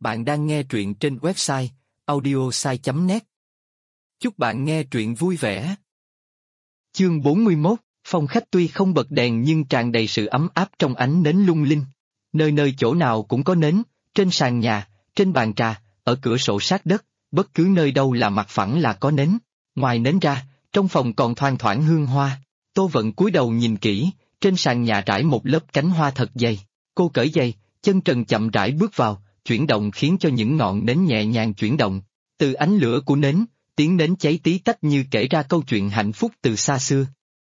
Bạn đang nghe truyện trên website audiosai.net. Chúc bạn nghe truyện vui vẻ. Chương 41, phòng khách tuy không bật đèn nhưng tràn đầy sự ấm áp trong ánh nến lung linh. Nơi nơi chỗ nào cũng có nến, trên sàn nhà, trên bàn trà, ở cửa sổ sát đất, bất cứ nơi đâu là mặt phẳng là có nến. Ngoài nến ra, trong phòng còn thoang thoảng hương hoa. Tô Vận cúi đầu nhìn kỹ, trên sàn nhà trải một lớp cánh hoa thật dày. Cô cởi giày, chân trần chậm rãi bước vào, chuyển động khiến cho những ngọn nến nhẹ nhàng chuyển động. Từ ánh lửa của nến, tiếng nến cháy tí tách như kể ra câu chuyện hạnh phúc từ xa xưa.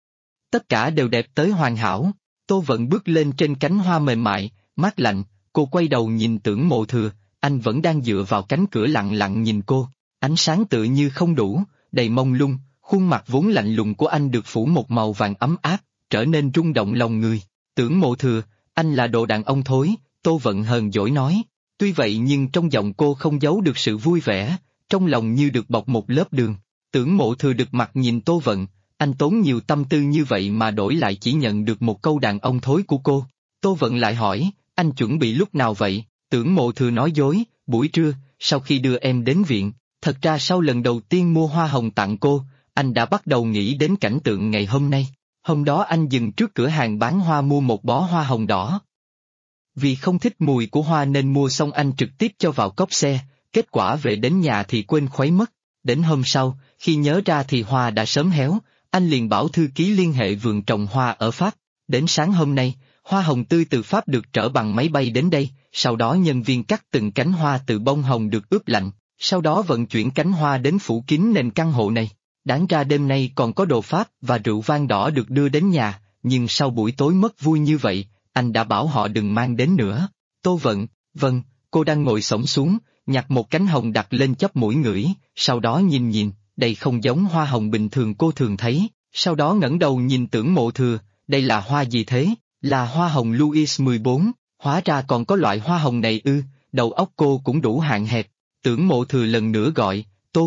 Tất cả đều đẹp tới hoàn hảo. Tô Vận bước lên trên cánh hoa mềm mại, mát lạnh. Cô quay đầu nhìn Tưởng Mộ Thừa, anh vẫn đang dựa vào cánh cửa lặng lặng nhìn cô. Ánh sáng tựa như không đủ, đầy mông lung, khuôn mặt vốn lạnh lùng của anh được phủ một màu vàng ấm áp, trở nên rung động lòng người. Tưởng Mộ Thừa, anh là đồ đàn ông thối, Tô Vận hờn dỗi nói. Tuy vậy nhưng trong giọng cô không giấu được sự vui vẻ, trong lòng như được bọc một lớp đường. Tưởng Mộ Thừa được mặt nhìn Tô Vận, anh tốn nhiều tâm tư như vậy mà đổi lại chỉ nhận được một câu đàn ông thối của cô. Tô Vận lại hỏi, anh chuẩn bị lúc nào vậy? Tưởng Mộ Thừa nói dối, buổi trưa, sau khi đưa em đến viện. Thật ra sau lần đầu tiên mua hoa hồng tặng cô, anh đã bắt đầu nghĩ đến cảnh tượng ngày hôm nay. Hôm đó anh dừng trước cửa hàng bán hoa mua một bó hoa hồng đỏ. Vì không thích mùi của hoa nên mua xong anh trực tiếp cho vào cốp xe, kết quả về đến nhà thì quên khuấy mất. Đến hôm sau, khi nhớ ra thì hoa đã sớm héo, anh liền bảo thư ký liên hệ vườn trồng hoa ở Pháp. Đến sáng hôm nay, hoa hồng tươi từ Pháp được trở bằng máy bay đến đây, sau đó nhân viên cắt từng cánh hoa từ bông hồng được ướp lạnh, sau đó vận chuyển cánh hoa đến phủ kín nền căn hộ này. Đáng ra đêm nay còn có đồ Pháp và rượu vang đỏ được đưa đến nhà, nhưng sau buổi tối mất vui như vậy, anh đã bảo họ đừng mang đến nữa. Tô Vận, vâng, cô đang ngồi xổm xuống, nhặt một cánh hồng đặt lên chóp mũi ngửi, sau đó nhìn, đây không giống hoa hồng bình thường cô thường thấy, sau đó ngẩng đầu nhìn Tưởng Mộ Thừa, đây là hoa gì thế? Là hoa hồng Louis 14, hóa ra còn có loại hoa hồng này ư, đầu óc cô cũng đủ hạn hẹp. Tưởng Mộ Thừa lần nữa gọi,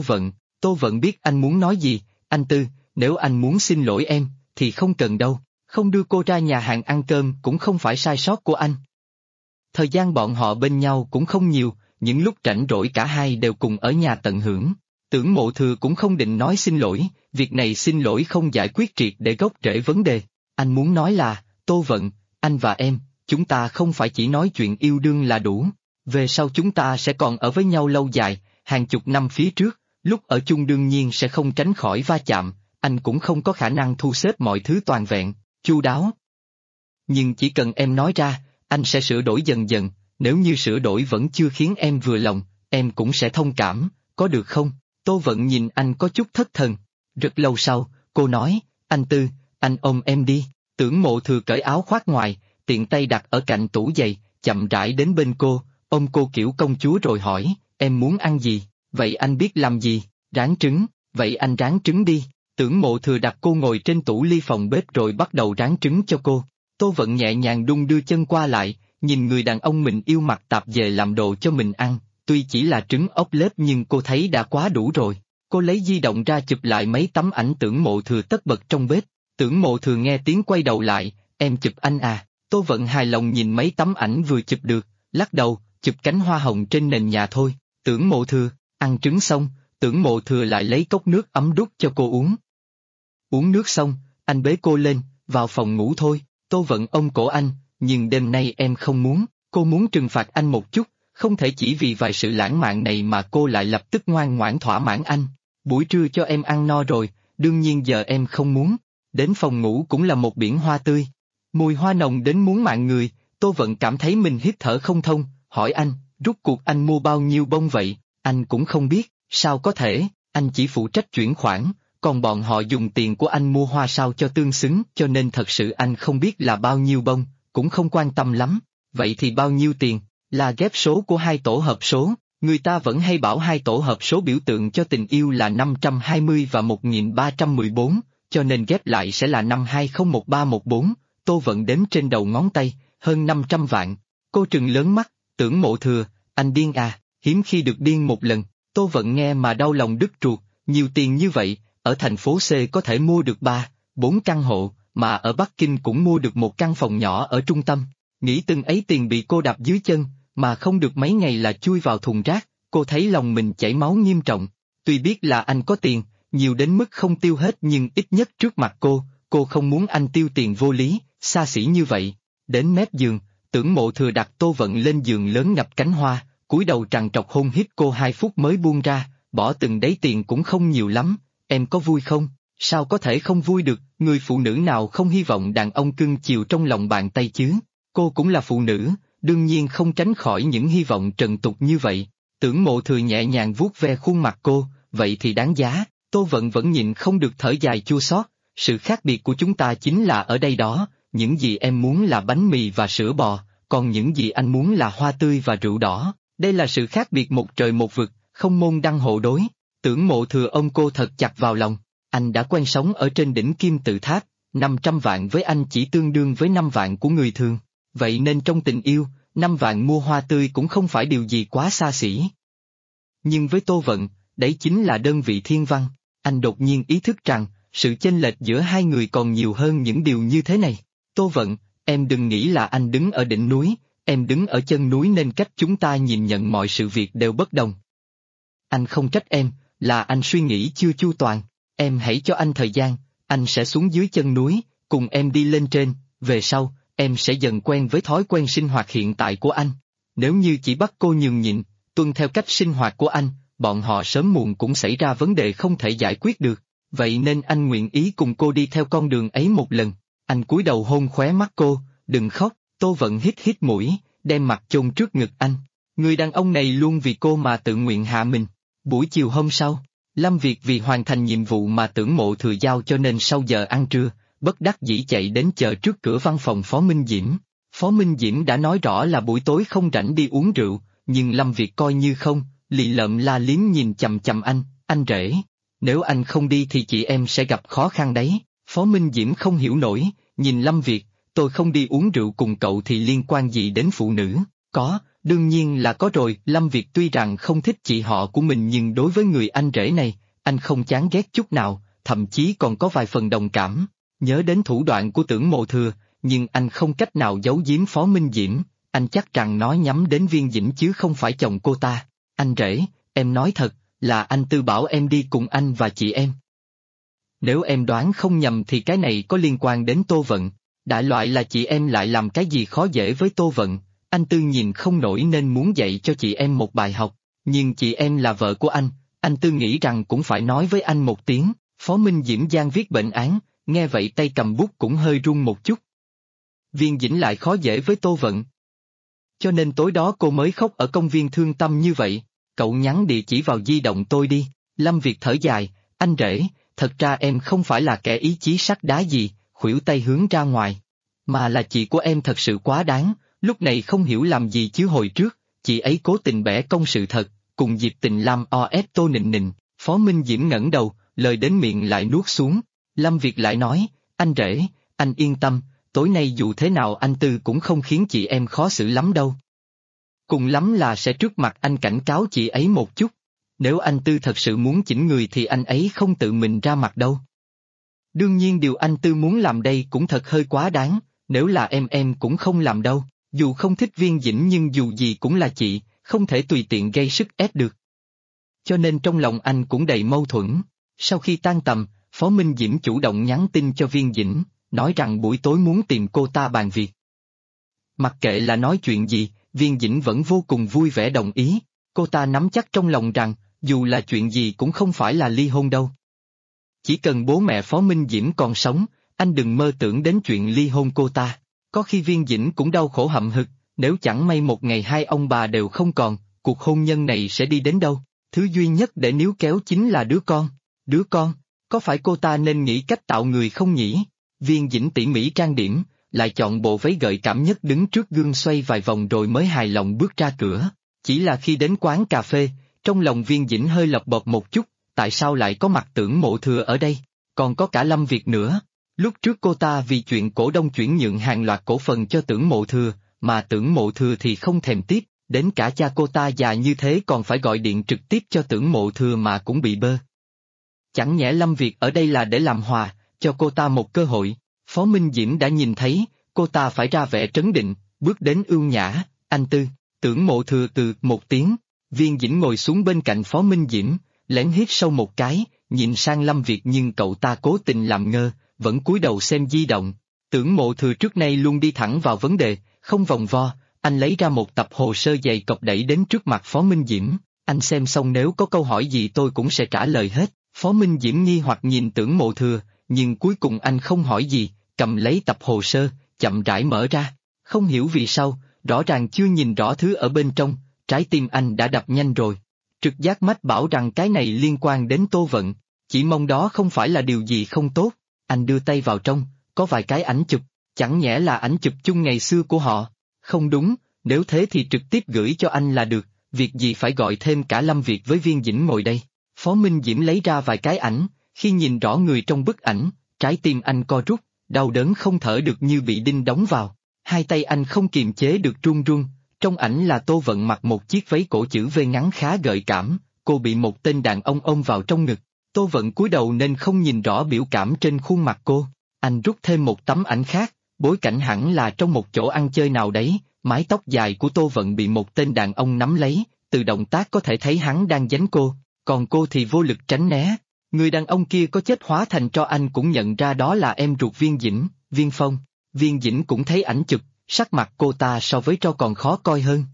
Tô Vận biết anh muốn nói gì, anh Tư, nếu anh muốn xin lỗi em, thì không cần đâu, không đưa cô ra nhà hàng ăn cơm cũng không phải sai sót của anh. Thời gian bọn họ bên nhau cũng không nhiều, những lúc rảnh rỗi cả hai đều cùng ở nhà tận hưởng. Tưởng Mộ Thừa cũng không định nói xin lỗi, việc này xin lỗi không giải quyết triệt để gốc rễ vấn đề. Anh muốn nói là, Tô Vận, anh và em, chúng ta không phải chỉ nói chuyện yêu đương là đủ. Về sau chúng ta sẽ còn ở với nhau lâu dài, hàng chục năm phía trước, lúc ở chung đương nhiên sẽ không tránh khỏi va chạm, anh cũng không có khả năng thu xếp mọi thứ toàn vẹn, chu đáo. Nhưng chỉ cần em nói ra, anh sẽ sửa đổi dần dần, nếu như sửa đổi vẫn chưa khiến em vừa lòng, em cũng sẽ thông cảm, có được không? Tô Vận nhìn anh có chút thất thần. Rất lâu sau, cô nói, anh Tư, anh ôm em đi. Tưởng Mộ Thừa cởi áo khoác ngoài, tiện tay đặt ở cạnh tủ giày, chậm rãi đến bên cô, ôm cô kiểu công chúa rồi hỏi, em muốn ăn gì? Vậy anh biết làm gì? Rán trứng, vậy anh rán trứng đi. Tưởng Mộ Thừa đặt cô ngồi trên tủ ly phòng bếp rồi bắt đầu rán trứng cho cô. Tô Vận nhẹ nhàng đung đưa chân qua lại, nhìn người đàn ông mình yêu mặc tạp dề làm đồ cho mình ăn, tuy chỉ là trứng ốp lết nhưng cô thấy đã quá đủ rồi. Cô lấy di động ra chụp lại mấy tấm ảnh Tưởng Mộ Thừa tất bật trong bếp. Tưởng Mộ Thừa nghe tiếng quay đầu lại, em chụp anh à? Tô Vận hài lòng nhìn mấy tấm ảnh vừa chụp được, lắc đầu, chụp cánh hoa hồng trên nền nhà thôi. Tưởng Mộ Thừa, ăn trứng xong, Tưởng Mộ Thừa lại lấy cốc nước ấm đút cho cô uống. Uống nước xong, anh bế cô lên, vào phòng ngủ thôi. Tô Vận ôm cổ anh, nhưng đêm nay em không muốn, cô muốn trừng phạt anh một chút, không thể chỉ vì vài sự lãng mạn này mà cô lại lập tức ngoan ngoãn thỏa mãn anh. Buổi trưa cho em ăn no rồi, đương nhiên giờ em không muốn. Đến phòng ngủ cũng là một biển hoa tươi. Mùi hoa nồng đến muốn mạng người, Tô Vận cảm thấy mình hít thở không thông, hỏi anh, rút cuộc anh mua bao nhiêu bông vậy? Anh cũng không biết, sao có thể, anh chỉ phụ trách chuyển khoản, còn bọn họ dùng tiền của anh mua hoa sao cho tương xứng, cho nên thật sự anh không biết là bao nhiêu bông, cũng không quan tâm lắm. Vậy thì bao nhiêu tiền? Là ghép số của hai tổ hợp số, người ta vẫn hay bảo hai tổ hợp số biểu tượng cho tình yêu là 520 và 1314, cho nên ghép lại sẽ là 52011314, Tô Vận đếm trên đầu ngón tay, hơn 500 vạn. Cô trừng lớn mắt, Tưởng Mộ Thừa, anh điên à, hiếm khi được điên một lần. Tô Vận nghe mà đau lòng đứt ruột, nhiều tiền như vậy, ở thành phố C có thể mua được 3-4 căn hộ, mà ở Bắc Kinh cũng mua được một căn phòng nhỏ ở trung tâm. Nghĩ từng ấy tiền bị cô đạp dưới chân, mà không được mấy ngày là chui vào thùng rác, cô thấy lòng mình chảy máu nghiêm trọng. Tuy biết là anh có tiền, nhiều đến mức không tiêu hết nhưng ít nhất trước mặt cô không muốn anh tiêu tiền vô lý, xa xỉ như vậy. Đến mép giường, Tưởng Mộ Thừa đặt Tô Vận lên giường lớn ngập cánh hoa, cúi đầu trằn trọc hôn hít cô 2 phút mới buông ra, bỏ từng đấy tiền cũng không nhiều lắm, em có vui không? Sao có thể không vui được, người phụ nữ nào không hy vọng đàn ông cưng chiều trong lòng bàn tay chứ? Cô cũng là phụ nữ, đương nhiên không tránh khỏi những hy vọng trần tục như vậy. Tưởng Mộ Thừa nhẹ nhàng vuốt ve khuôn mặt cô, vậy thì đáng giá. Tô Vận vẫn nhịn không được thở dài chua xót. Sự khác biệt của chúng ta chính là ở đây đó, những gì em muốn là bánh mì và sữa bò, còn những gì anh muốn là hoa tươi và rượu đỏ. Đây là sự khác biệt một trời một vực, không môn đăng hộ đối. Tưởng Mộ Thừa ôm cô thật chặt vào lòng. Anh đã quen sống ở trên đỉnh kim tự tháp, 500 vạn với anh chỉ tương đương với 5 vạn của người thường. Vậy nên trong tình yêu, 5 vạn mua hoa tươi cũng không phải điều gì quá xa xỉ. Nhưng với Tô Vận, đấy chính là đơn vị thiên văn. Anh đột nhiên ý thức rằng, sự chênh lệch giữa hai người còn nhiều hơn những điều như thế này. Tô Vận, em đừng nghĩ là anh đứng ở đỉnh núi, em đứng ở chân núi nên cách chúng ta nhìn nhận mọi sự việc đều bất đồng. Anh không trách em, là anh suy nghĩ chưa chu toàn. Em hãy cho anh thời gian, anh sẽ xuống dưới chân núi, cùng em đi lên trên, về sau, em sẽ dần quen với thói quen sinh hoạt hiện tại của anh. Nếu như chỉ bắt cô nhường nhịn, tuân theo cách sinh hoạt của anh, bọn họ sớm muộn cũng xảy ra vấn đề không thể giải quyết được. Vậy nên anh nguyện ý cùng cô đi theo con đường ấy một lần. Anh cúi đầu hôn khóe mắt cô, đừng khóc. Tô Vận hít hít mũi, đem mặt chôn trước ngực anh. Người đàn ông này luôn vì cô mà tự nguyện hạ mình. Buổi chiều hôm sau, Lâm Việt vì hoàn thành nhiệm vụ mà Tưởng Mộ Thừa giao cho nên sau giờ ăn trưa, bất đắc dĩ chạy đến chờ trước cửa văn phòng Phó Minh Diễm. Phó Minh Diễm đã nói rõ là buổi tối không rảnh đi uống rượu, nhưng Lâm Việt coi như không, lì lợm la liếm nhìn chằm chằm anh rể. Nếu anh không đi thì chị em sẽ gặp khó khăn đấy. Phó Minh Diễm không hiểu nổi, nhìn Lâm Việt, tôi không đi uống rượu cùng cậu thì liên quan gì đến phụ nữ? Có, đương nhiên là có rồi. Lâm Việt tuy rằng không thích chị họ của mình nhưng đối với người anh rể này, anh không chán ghét chút nào, thậm chí còn có vài phần đồng cảm. Nhớ đến thủ đoạn của Tưởng Mộ Thừa, nhưng anh không cách nào giấu giếm Phó Minh Diễm, anh chắc rằng nó nhắm đến Viên Dĩnh chứ không phải chồng cô ta. Anh rể, em nói thật, là anh Tư bảo em đi cùng anh và chị em. Nếu em đoán không nhầm thì cái này có liên quan đến Tô Vận. Đại loại là chị em lại làm cái gì khó dễ với Tô Vận, anh Tư nhìn không nổi nên muốn dạy cho chị em một bài học, nhưng chị em là vợ của anh Tư nghĩ rằng cũng phải nói với anh một tiếng. Phó Minh Diễm Giang viết bệnh án, nghe vậy tay cầm bút cũng hơi run một chút. Viên Dĩnh lại khó dễ với Tô Vận. Cho nên tối đó cô mới khóc ở công viên thương tâm như vậy. Cậu nhắn địa chỉ vào di động tôi đi. Lâm Việt thở dài, anh rể, thật ra em không phải là kẻ ý chí sắt đá gì, khuỷu tay hướng ra ngoài. Mà là chị của em thật sự quá đáng, lúc này không hiểu làm gì chứ hồi trước, chị ấy cố tình bẻ cong sự thật, cùng Diệp Tình Lam o ép Tô Nịnh Nịnh. Phó Minh Diễm ngẩng đầu, lời đến miệng lại nuốt xuống. Lâm Việt lại nói, anh rể, anh yên tâm, tối nay dù thế nào anh Tư cũng không khiến chị em khó xử lắm đâu. Cùng lắm là sẽ trước mặt anh cảnh cáo chị ấy một chút. Nếu anh Tư thật sự muốn chỉnh người thì anh ấy không tự mình ra mặt đâu. Đương nhiên điều anh Tư muốn làm đây cũng thật hơi quá đáng, nếu là em cũng không làm đâu. Dù không thích Viên Dĩnh nhưng dù gì cũng là chị, không thể tùy tiện gây sức ép được. Cho nên trong lòng anh cũng đầy mâu thuẫn. Sau khi tan tầm, Phó Minh Diễm chủ động nhắn tin cho Viên Dĩnh, nói rằng buổi tối muốn tìm cô ta bàn việc. Mặc kệ là nói chuyện gì, Viên Dĩnh vẫn vô cùng vui vẻ đồng ý. Cô ta nắm chắc trong lòng rằng, dù là chuyện gì cũng không phải là ly hôn đâu. Chỉ cần bố mẹ Phó Minh Diễm còn sống, anh đừng mơ tưởng đến chuyện ly hôn cô ta. Có khi Viên Dĩnh cũng đau khổ hậm hực, nếu chẳng may một ngày hai ông bà đều không còn, cuộc hôn nhân này sẽ đi đến đâu? Thứ duy nhất để níu kéo chính là đứa con. Đứa con, có phải cô ta nên nghĩ cách tạo người không nhỉ? Viên Dĩnh tỉ mỉ trang điểm, lại chọn bộ váy gợi cảm nhất đứng trước gương xoay vài vòng rồi mới hài lòng bước ra cửa. Chỉ là khi đến quán cà phê, trong lòng Viên Dĩnh hơi lọc bột một chút, tại sao lại có mặt Tưởng Mộ Thừa ở đây? Còn có cả Lâm Việt nữa. Lúc trước cô ta vì chuyện cổ đông chuyển nhượng hàng loạt cổ phần cho Tưởng Mộ Thừa, mà Tưởng Mộ Thừa thì không thèm tiếp, đến cả cha cô ta già như thế còn phải gọi điện trực tiếp cho Tưởng Mộ Thừa mà cũng bị bơ. Chẳng nhẽ Lâm Việt ở đây là để làm hòa, cho cô ta một cơ hội. Phó Minh Diễm đã nhìn thấy, cô ta phải ra vẻ trấn định, bước đến ưu nhã, anh Tư, Tưởng Mộ Thừa một tiếng, Viên Dĩnh ngồi xuống bên cạnh Phó Minh Diễm, lén hít sâu một cái, nhìn sang Lâm Việt nhưng cậu ta cố tình làm ngơ, vẫn cúi đầu xem di động. Tưởng Mộ Thừa trước nay luôn đi thẳng vào vấn đề, không vòng vo, anh lấy ra một tập hồ sơ dày cộp đẩy đến trước mặt Phó Minh Diễm, anh xem xong nếu có câu hỏi gì tôi cũng sẽ trả lời hết. Phó Minh Diễm nghi hoặc nhìn Tưởng Mộ Thừa, nhưng cuối cùng anh không hỏi gì, cầm lấy tập hồ sơ, chậm rãi mở ra. Không hiểu vì sao, rõ ràng chưa nhìn rõ thứ ở bên trong, trái tim anh đã đập nhanh rồi. Trực giác mách bảo rằng cái này liên quan đến Tô Vận, chỉ mong đó không phải là điều gì không tốt. Anh đưa tay vào trong, có vài cái ảnh chụp, chẳng nhẽ là ảnh chụp chung ngày xưa của họ. Không đúng, nếu thế thì trực tiếp gửi cho anh là được, việc gì phải gọi thêm cả Lâm Việt với Viên Dĩnh ngồi đây. Phó Minh Diễm lấy ra vài cái ảnh, khi nhìn rõ người trong bức ảnh, trái tim anh co rút, đau đớn không thở được như bị đinh đóng vào. Hai tay anh không kiềm chế được run run, trong ảnh là Tô Vận mặc một chiếc váy cổ chữ V ngắn khá gợi cảm, cô bị một tên đàn ông ôm vào trong ngực. Tô Vận cúi đầu nên không nhìn rõ biểu cảm trên khuôn mặt cô. Anh rút thêm một tấm ảnh khác, bối cảnh hẳn là trong một chỗ ăn chơi nào đấy, mái tóc dài của Tô Vận bị một tên đàn ông nắm lấy, từ động tác có thể thấy hắn đang giánh cô, còn cô thì vô lực tránh né. Người đàn ông kia có chết hóa thành cho anh cũng nhận ra đó là em ruột Viên Dĩnh, Viên Phong. Viên Dĩnh cũng thấy ảnh chụp, sắc mặt cô ta so với tro còn khó coi hơn.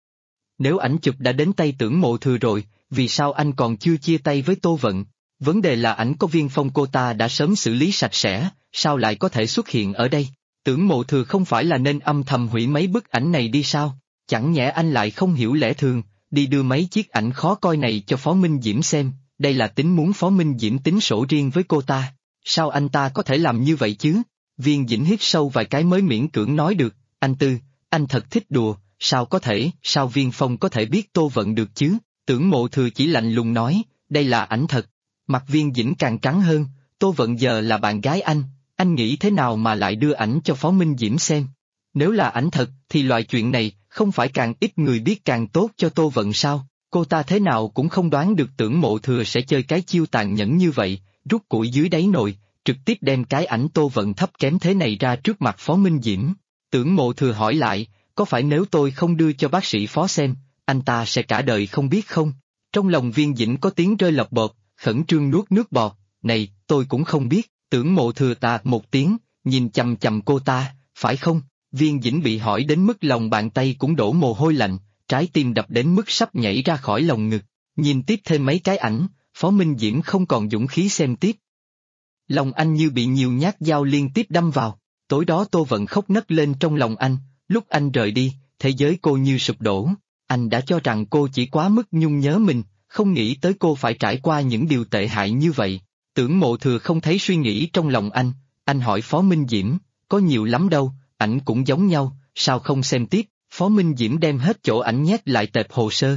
Nếu ảnh chụp đã đến tay Tưởng Mộ Thừa rồi, vì sao anh còn chưa chia tay với Tô Vận? Vấn đề là ảnh có Viên Phong cô ta đã sớm xử lý sạch sẽ, sao lại có thể xuất hiện ở đây? Tưởng Mộ Thừa không phải là nên âm thầm hủy mấy bức ảnh này đi sao? Chẳng nhẽ anh lại không hiểu lẽ thường, đi đưa mấy chiếc ảnh khó coi này cho Phó Minh Diễm xem, đây là tính muốn Phó Minh Diễm tính sổ riêng với cô ta. Sao anh ta có thể làm như vậy chứ? Viên Dĩnh hít sâu vài cái mới miễn cưỡng nói được, anh thật thích đùa, sao Viên Phong có thể biết Tô Vận được chứ? Tưởng Mộ Thừa chỉ lạnh lùng nói, đây là ảnh thật. Mặt Viên Dĩnh càng trắng hơn, Tô Vận giờ là bạn gái anh nghĩ thế nào mà lại đưa ảnh cho Phó Minh Diễm xem? Nếu là ảnh thật, thì loại chuyện này, không phải càng ít người biết càng tốt cho Tô Vận sao? Cô ta thế nào cũng không đoán được Tưởng Mộ Thừa sẽ chơi cái chiêu tàn nhẫn như vậy, rút củi dưới đáy nồi, trực tiếp đem cái ảnh Tô Vận thấp kém thế này ra trước mặt Phó Minh Diễm. Tưởng Mộ Thừa hỏi lại, có phải nếu tôi không đưa cho bác sĩ Phó xem, anh ta sẽ cả đời không biết không? Trong lòng Viên Dĩnh có tiếng rơi lọc bột, khẩn trương nuốt nước bọt, này, tôi cũng không biết. Tưởng Mộ Thừa tà một tiếng, nhìn chằm chằm cô ta, phải không? Viên Dĩnh bị hỏi đến mức lòng bàn tay cũng đổ mồ hôi lạnh, trái tim đập đến mức sắp nhảy ra khỏi lồng ngực. Nhìn tiếp thêm mấy cái ảnh, Phó Minh Diễm không còn dũng khí xem tiếp. Lòng anh như bị nhiều nhát dao liên tiếp đâm vào. Tối đó Tô Vận khóc nấc lên trong lòng anh, lúc anh rời đi, thế giới cô như sụp đổ. Anh đã cho rằng cô chỉ quá mức nhung nhớ mình, không nghĩ tới cô phải trải qua những điều tệ hại như vậy. Tưởng Mộ Thừa không thấy suy nghĩ trong lòng anh hỏi Phó Minh Diễm, có nhiều lắm đâu, ảnh cũng giống nhau, sao không xem tiếp? Phó Minh Diễm đem hết chỗ ảnh nhét lại tệp hồ sơ.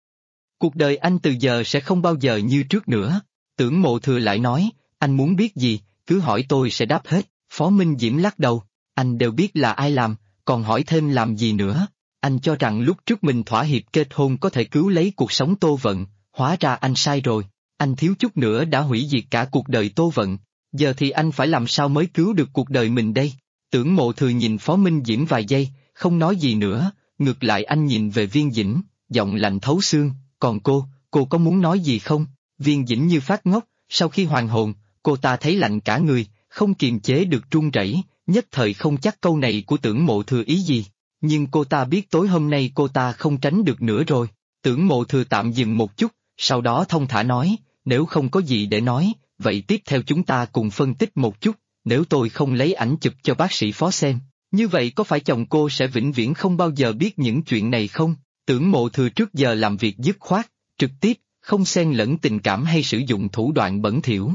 Cuộc đời anh từ giờ sẽ không bao giờ như trước nữa. Tưởng Mộ Thừa lại nói, anh muốn biết gì, cứ hỏi tôi sẽ đáp hết. Phó Minh Diễm lắc đầu, anh đều biết là ai làm, còn hỏi thêm làm gì nữa? Anh cho rằng lúc trước mình thỏa hiệp kết hôn có thể cứu lấy cuộc sống Tô Vận, hóa ra anh sai rồi. Anh thiếu chút nữa đã hủy diệt cả cuộc đời Tô Vận, giờ thì anh phải làm sao mới cứu được cuộc đời mình đây? Tưởng Mộ Thừa nhìn Phó Minh Diễm vài giây, không nói gì nữa, ngược lại anh nhìn về Viên Dĩnh, giọng lạnh thấu xương, còn cô có muốn nói gì không? Viên Dĩnh như phát ngốc, sau khi hoàn hồn, cô ta thấy lạnh cả người, không kiềm chế được run rẩy, nhất thời không chắc câu này của Tưởng Mộ Thừa ý gì, nhưng cô ta biết tối hôm nay cô ta không tránh được nữa rồi. Tưởng Mộ Thừa tạm dừng một chút, sau đó thông thả nói, nếu không có gì để nói, vậy tiếp theo chúng ta cùng phân tích một chút, nếu tôi không lấy ảnh chụp cho bác sĩ Phó xem, như vậy có phải chồng cô sẽ vĩnh viễn không bao giờ biết những chuyện này không? Tưởng Mộ Thừa trước giờ làm việc dứt khoát, trực tiếp, không xen lẫn tình cảm hay sử dụng thủ đoạn bẩn thỉu.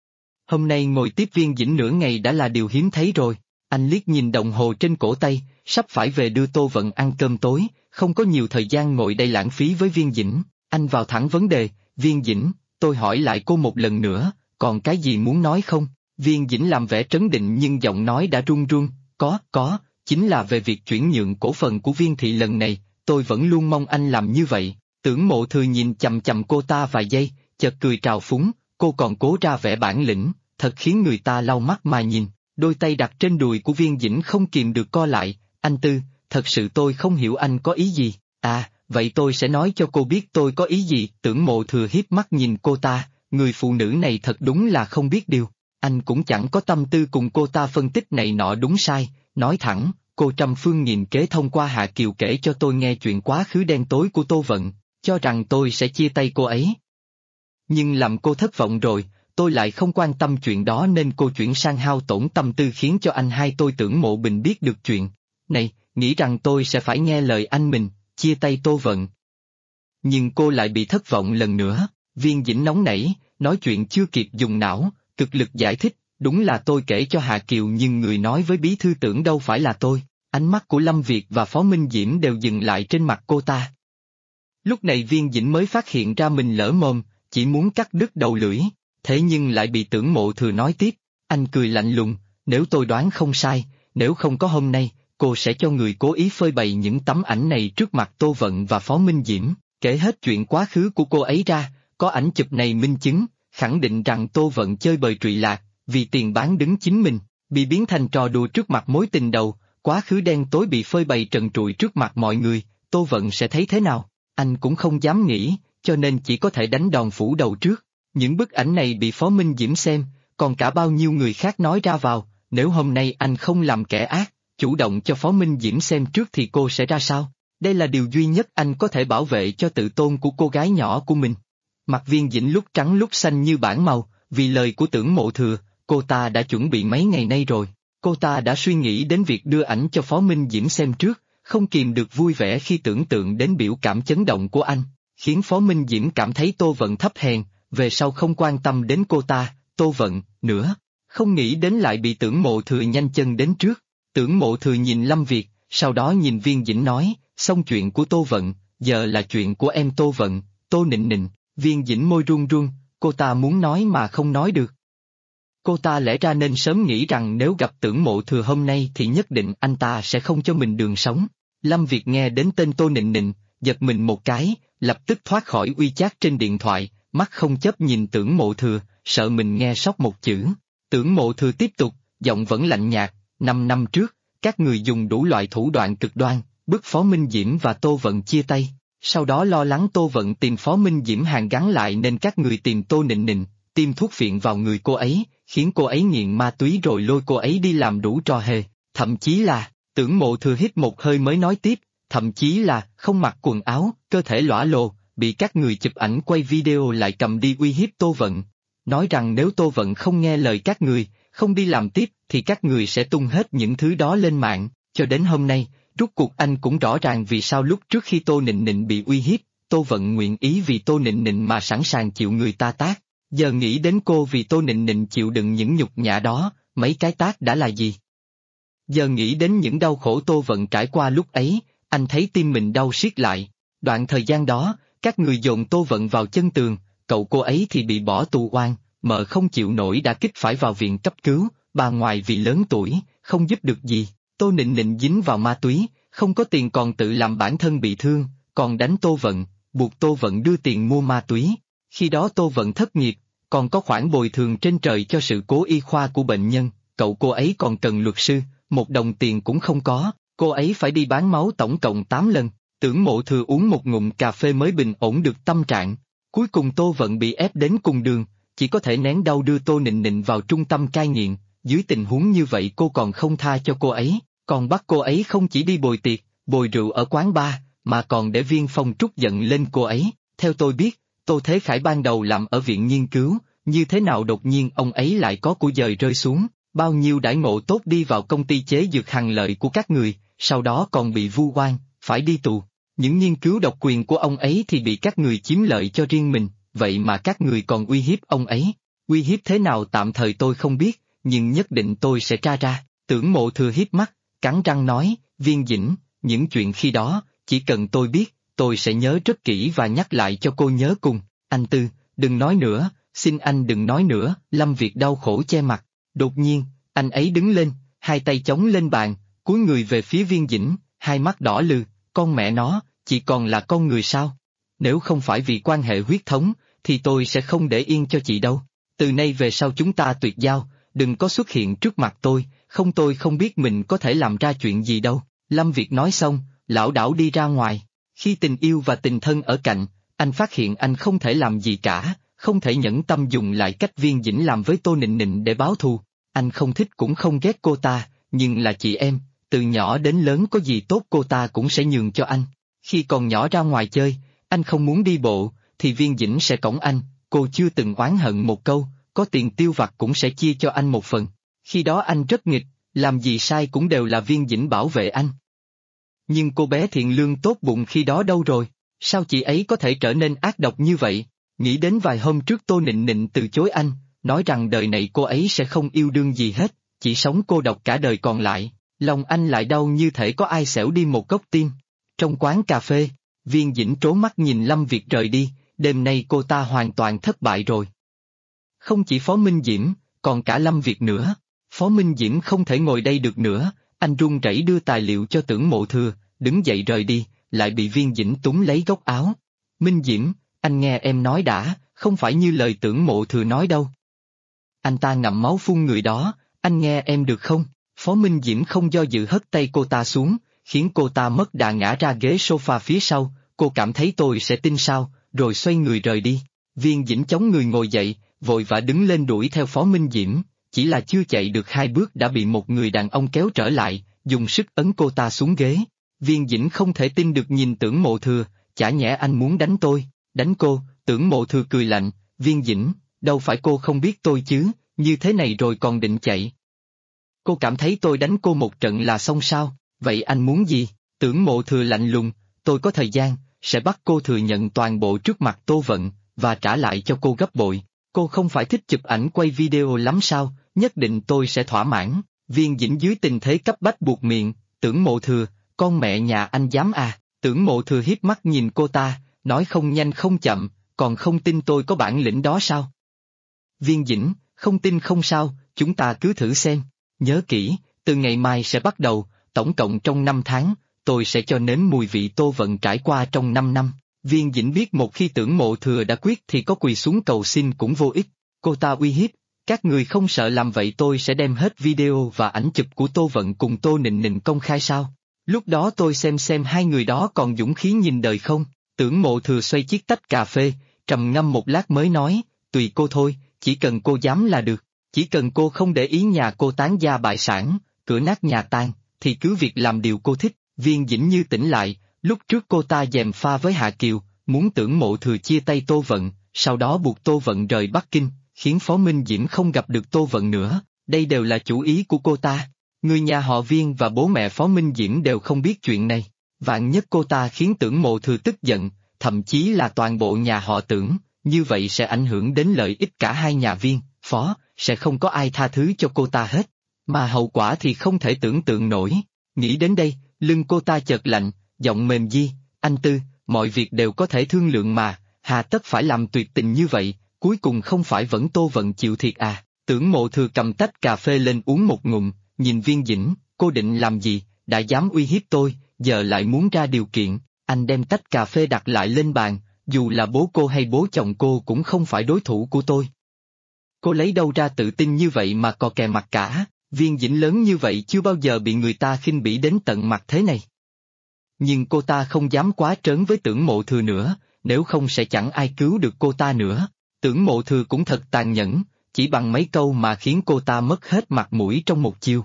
Hôm nay ngồi tiếp Viên Dĩnh nửa ngày đã là điều hiếm thấy rồi. Anh liếc nhìn đồng hồ trên cổ tay, sắp phải về đưa Tô Vận ăn cơm tối, không có nhiều thời gian ngồi đây lãng phí với Viên Dĩnh. Anh vào thẳng vấn đề, Viên Dĩnh, tôi hỏi lại cô một lần nữa, còn cái gì muốn nói không? Viên Dĩnh làm vẻ trấn định nhưng giọng nói đã run run, có, chính là về việc chuyển nhượng cổ phần của Viên thị lần này, tôi vẫn luôn mong anh làm như vậy. Tưởng Mộ Thừa nhìn chằm chằm cô ta vài giây, chợt cười trào phúng, cô còn cố ra vẻ bản lĩnh, thật khiến người ta lau mắt mà nhìn. Đôi tay đặt trên đùi của Viên Dĩnh không kìm được co lại, thật sự tôi không hiểu anh có ý gì, À, vậy tôi sẽ nói cho cô biết tôi có ý gì. Tưởng Mộ Thừa hiếp mắt nhìn cô ta, người phụ nữ này thật đúng là không biết điều. Anh cũng chẳng có tâm tư cùng cô ta phân tích này nọ đúng sai, nói thẳng, cô trăm phương nghìn kế thông qua Hạ Kiều kể cho tôi nghe chuyện quá khứ đen tối của Tô Vận, cho rằng tôi sẽ chia tay cô ấy. Nhưng làm cô thất vọng rồi, tôi lại không quan tâm chuyện đó nên cô chuyển sang hao tổn tâm tư khiến cho anh hai tôi Tưởng Mộ Bình biết được chuyện này, nghĩ rằng tôi sẽ phải nghe lời anh mình, chia tay Tô Vận. Nhưng cô lại bị thất vọng lần nữa, Viên Dĩnh nóng nảy, nói chuyện chưa kịp dùng não, cực lực giải thích, đúng là tôi kể cho Hạ Kiều nhưng người nói với bí thư Tưởng đâu phải là tôi. Ánh mắt của Lâm Việt và Phó Minh Diễm đều dừng lại trên mặt cô ta. Lúc này Viên Dĩnh mới phát hiện ra mình lỡ mồm, chỉ muốn cắt đứt đầu lưỡi, thế nhưng lại bị Tưởng Mộ Thừa nói tiếp, anh cười lạnh lùng, nếu tôi đoán không sai, nếu không có hôm nay, cô sẽ cho người cố ý phơi bày những tấm ảnh này trước mặt Tô Vận và Phó Minh Diễm, kể hết chuyện quá khứ của cô ấy ra, có ảnh chụp này minh chứng, khẳng định rằng Tô Vận chơi bời trụy lạc, vì tiền bán đứng chính mình, bị biến thành trò đùa trước mặt mối tình đầu, quá khứ đen tối bị phơi bày trần trụi trước mặt mọi người, Tô Vận sẽ thấy thế nào? Anh cũng không dám nghĩ, cho nên chỉ có thể đánh đòn phủ đầu trước. Những bức ảnh này bị Phó Minh Diễm xem, còn cả bao nhiêu người khác nói ra vào, nếu hôm nay anh không làm kẻ ác, chủ động cho Phó Minh Diễm xem trước thì cô sẽ ra sao? Đây là điều duy nhất anh có thể bảo vệ cho tự tôn của cô gái nhỏ của mình. Mặt Viên Dĩnh lúc trắng lúc xanh như bảng màu, vì lời của Tưởng Mộ Thừa, cô ta đã chuẩn bị mấy ngày nay rồi. Cô ta đã suy nghĩ đến việc đưa ảnh cho Phó Minh Diễm xem trước, không kìm được vui vẻ khi tưởng tượng đến biểu cảm chấn động của anh, khiến Phó Minh Diễm cảm thấy Tô Vận thấp hèn, về sau không quan tâm đến cô ta, Tô Vận, nữa. Không nghĩ đến lại bị Tưởng Mộ Thừa nhanh chân đến trước. Tưởng Mộ Thừa nhìn Lâm Việt, sau đó nhìn Viên Dĩnh nói, xong chuyện của Tô Vận, giờ là chuyện của em Tô Vận, Tô Nịnh Nịnh. Viên Dĩnh môi run run, cô ta muốn nói mà không nói được. Cô ta lẽ ra nên sớm nghĩ rằng nếu gặp Tưởng Mộ Thừa hôm nay thì nhất định anh ta sẽ không cho mình đường sống. Lâm Việt nghe đến tên Tô Nịnh Nịnh, giật mình một cái, lập tức thoát khỏi uy chát trên điện thoại, mắt không chớp nhìn Tưởng Mộ Thừa, sợ mình nghe sót một chữ. Tưởng Mộ Thừa tiếp tục, giọng vẫn lạnh nhạt, 5 năm trước, các người dùng đủ loại thủ đoạn cực đoan, bức Phó Minh Diễm và Tô Vận chia tay. Sau đó lo lắng Tô Vận tìm Phó Minh Diễm hàn gắn lại nên các người tìm Tô Nịnh Nịnh, tiêm thuốc phiện vào người cô ấy, khiến cô ấy nghiện ma túy rồi lôi cô ấy đi làm đủ trò hề, thậm chí là, Tưởng Mộ Thừa hít một hơi mới nói tiếp, thậm chí là, không mặc quần áo, cơ thể lõa lồ, bị các người chụp ảnh quay video lại cầm đi uy hiếp Tô Vận. Nói rằng nếu Tô Vận không nghe lời các người, không đi làm tiếp thì các người sẽ tung hết những thứ đó lên mạng, cho đến hôm nay. Rốt cuộc anh cũng rõ ràng vì sao lúc trước khi Tô Nịnh Nịnh bị uy hiếp, Tô Vận nguyện ý vì Tô Nịnh Nịnh mà sẵn sàng chịu người ta tát. Giờ nghĩ đến cô vì Tô Nịnh Nịnh chịu đựng những nhục nhã đó, mấy cái tát đã là gì? Giờ nghĩ đến những đau khổ Tô Vận trải qua lúc ấy, anh thấy tim mình đau siết lại. Đoạn thời gian đó, các người dồn Tô Vận vào chân tường, cậu cô ấy thì bị bỏ tù oan, mợ không chịu nổi đã kích phải vào viện cấp cứu, bà ngoại vì lớn tuổi, không giúp được gì. Tô Nịnh Nịnh dính vào ma túy, không có tiền còn tự làm bản thân bị thương, còn đánh Tô Vận, buộc Tô Vận đưa tiền mua ma túy. Khi đó Tô Vận thất nghiệp, còn có khoản bồi thường trên trời cho sự cố y khoa của bệnh nhân, cậu cô ấy còn cần luật sư, 1 đồng tiền cũng không có, cô ấy phải đi bán máu tổng cộng 8 lần. Tưởng Mộ Thừa uống một ngụm cà phê mới bình ổn được tâm trạng. Cuối cùng Tô Vận bị ép đến cùng đường, chỉ có thể nén đau đưa Tô Nịnh Nịnh vào trung tâm cai nghiện, dưới tình huống như vậy cô còn không tha cho cô ấy. Còn bắt cô ấy không chỉ đi bồi tiệc, bồi rượu ở quán bar, mà còn để Viên Phong trút giận lên cô ấy. Theo tôi biết, Tô Thế Khải ban đầu làm ở viện nghiên cứu, như thế nào đột nhiên ông ấy lại có của dời rơi xuống, bao nhiêu đãi ngộ tốt đi vào công ty chế dược hằng lợi của các người, sau đó còn bị vu oan, phải đi tù. Những nghiên cứu độc quyền của ông ấy thì bị các người chiếm lợi cho riêng mình, vậy mà các người còn uy hiếp ông ấy. Uy hiếp thế nào tạm thời tôi không biết, nhưng nhất định tôi sẽ tra ra. Tưởng Mộ Thừa hiếp mắt, cắn răng nói, Viên Dĩnh, những chuyện khi đó, chỉ cần tôi biết, tôi sẽ nhớ rất kỹ và nhắc lại cho cô nhớ cùng. Anh Tư, đừng nói nữa, xin anh đừng nói nữa. Lâm Việt đau khổ che mặt. Đột nhiên, anh ấy đứng lên, hai tay chống lên bàn, cúi người về phía Viên Dĩnh, hai mắt đỏ lừ, con mẹ nó, chị còn là con người sao? Nếu không phải vì quan hệ huyết thống, thì tôi sẽ không để yên cho chị đâu. Từ nay về sau chúng ta tuyệt giao, đừng có xuất hiện trước mặt tôi không biết mình có thể làm ra chuyện gì đâu. Lâm Việt nói xong, lảo đảo đi ra ngoài. Khi tình yêu và tình thân ở cạnh, anh phát hiện anh không thể làm gì cả, không thể nhẫn tâm dùng lại cách Viên Dĩnh làm với Tô Nịnh Nịnh để báo thù. Anh không thích cũng không ghét cô ta, nhưng là chị em, từ nhỏ đến lớn có gì tốt cô ta cũng sẽ nhường cho anh. Khi còn nhỏ ra ngoài chơi, anh không muốn đi bộ, thì Viên Dĩnh sẽ cõng anh, cô chưa từng oán hận một câu, có tiền tiêu vặt cũng sẽ chia cho anh một phần. Khi đó anh rất nghịch, làm gì sai cũng đều là Viên Dĩnh bảo vệ anh. Nhưng cô bé thiện lương tốt bụng khi đó đâu rồi, sao chị ấy có thể trở nên ác độc như vậy? Nghĩ đến vài hôm trước Tô Nịnh Nịnh từ chối anh, nói rằng đời này cô ấy sẽ không yêu đương gì hết, chỉ sống cô độc cả đời còn lại, lòng anh lại đau như thể có ai xẻo đi một góc tim. Trong quán cà phê, Viên Dĩnh trố mắt nhìn Lâm Việt rời đi, đêm nay cô ta hoàn toàn thất bại rồi. Không chỉ Phó Minh Diễm, còn cả Lâm Việt nữa. Phó Minh Diễm không thể ngồi đây được nữa, anh run rẩy đưa tài liệu cho Tưởng Mộ Thừa, đứng dậy rời đi, lại bị Viên Dĩnh túm lấy góc áo. Minh Diễm, anh nghe em nói đã, không phải như lời Tưởng Mộ Thừa nói đâu. Anh ta ngậm máu phun người đó, anh nghe em được không? Phó Minh Diễm không do dự hất tay cô ta xuống, khiến cô ta mất đà ngã ra ghế sofa phía sau, cô cảm thấy tôi sẽ tin sao, rồi xoay người rời đi. Viên Dĩnh chống người ngồi dậy, vội vã đứng lên đuổi theo Phó Minh Diễm, chỉ là chưa chạy được 2 bước đã bị một người đàn ông kéo trở lại, dùng sức ấn cô ta xuống ghế. Viên Dĩnh không thể tin được nhìn Tưởng Mộ Thừa, chả nhẽ anh muốn đánh tôi, đánh cô? Tưởng Mộ Thừa cười lạnh, Viên Dĩnh, đâu phải cô không biết tôi chứ, như thế này rồi còn định chạy. Cô cảm thấy tôi đánh cô một trận là xong sao, vậy anh muốn gì? Tưởng Mộ Thừa lạnh lùng, tôi có thời gian, sẽ bắt cô thừa nhận toàn bộ trước mặt Tô Vận, và trả lại cho cô gấp bội. Cô không phải thích chụp ảnh quay video lắm sao, nhất định tôi sẽ thỏa mãn. Viên Dĩnh dưới tình thế cấp bách buộc miệng, Tưởng Mộ Thừa, con mẹ nhà anh dám à? Tưởng Mộ Thừa hiếp mắt nhìn cô ta, nói không nhanh không chậm, còn không tin tôi có bản lĩnh đó sao? Viên Dĩnh, không tin không sao, chúng ta cứ thử xem. Nhớ kỹ, từ ngày mai sẽ bắt đầu, tổng cộng trong 5 tháng, tôi sẽ cho nếm mùi vị Tô Vận trải qua trong 5 năm. Viên Dĩnh biết một khi Tưởng Mộ Thừa đã quyết thì có quỳ xuống cầu xin cũng vô ích. Cô ta uy hiếp, các người không sợ làm vậy tôi sẽ đem hết video và ảnh chụp của Tô Vận cùng Tô Nịnh Nịnh công khai sao? Lúc đó tôi xem hai người đó còn dũng khí nhìn đời không? Tưởng Mộ Thừa xoay chiếc tách cà phê, trầm ngâm một lát mới nói, tùy cô thôi, chỉ cần cô dám là được. Chỉ cần cô không để ý nhà cô tán gia bại sản, cửa nát nhà tan, thì cứ việc làm điều cô thích. Viên Dĩnh như tỉnh lại, lúc trước cô ta gièm pha với Hạ Kiều, muốn Tưởng Mộ Thừa chia tay Tô Vận, sau đó buộc Tô Vận rời Bắc Kinh, khiến Phó Minh Diễm không gặp được Tô Vận nữa, đây đều là chủ ý của cô ta. Người nhà họ Viên và bố mẹ Phó Minh Diễm đều không biết chuyện này, vạn nhất cô ta khiến Tưởng Mộ Thừa tức giận, thậm chí là toàn bộ nhà họ Tưởng, như vậy sẽ ảnh hưởng đến lợi ích cả hai nhà Viên, Phó, sẽ không có ai tha thứ cho cô ta hết, mà hậu quả thì không thể tưởng tượng nổi. Nghĩ đến đây, lưng cô ta chợt lạnh, giọng mềm di, anh Tư, mọi việc đều có thể thương lượng mà, hà tất phải làm tuyệt tình như vậy, cuối cùng không phải vẫn Tô Vận chịu thiệt à? Tưởng Mộ Thừa cầm tách cà phê lên uống một ngụm, nhìn Viên Dĩnh, cô định làm gì, đã dám uy hiếp tôi, giờ lại muốn ra điều kiện. Anh đem tách cà phê đặt lại lên bàn, dù là bố cô hay bố chồng cô cũng không phải đối thủ của tôi. Cô lấy đâu ra tự tin như vậy mà cò kè mặt cả, Viên Dĩnh lớn như vậy chưa bao giờ bị người ta khinh bỉ đến tận mặt thế này. Nhưng cô ta không dám quá trớn với Tưởng Mộ Thừa nữa, nếu không sẽ chẳng ai cứu được cô ta nữa. Tưởng Mộ Thừa cũng thật tàn nhẫn, chỉ bằng mấy câu mà khiến cô ta mất hết mặt mũi trong một chiêu.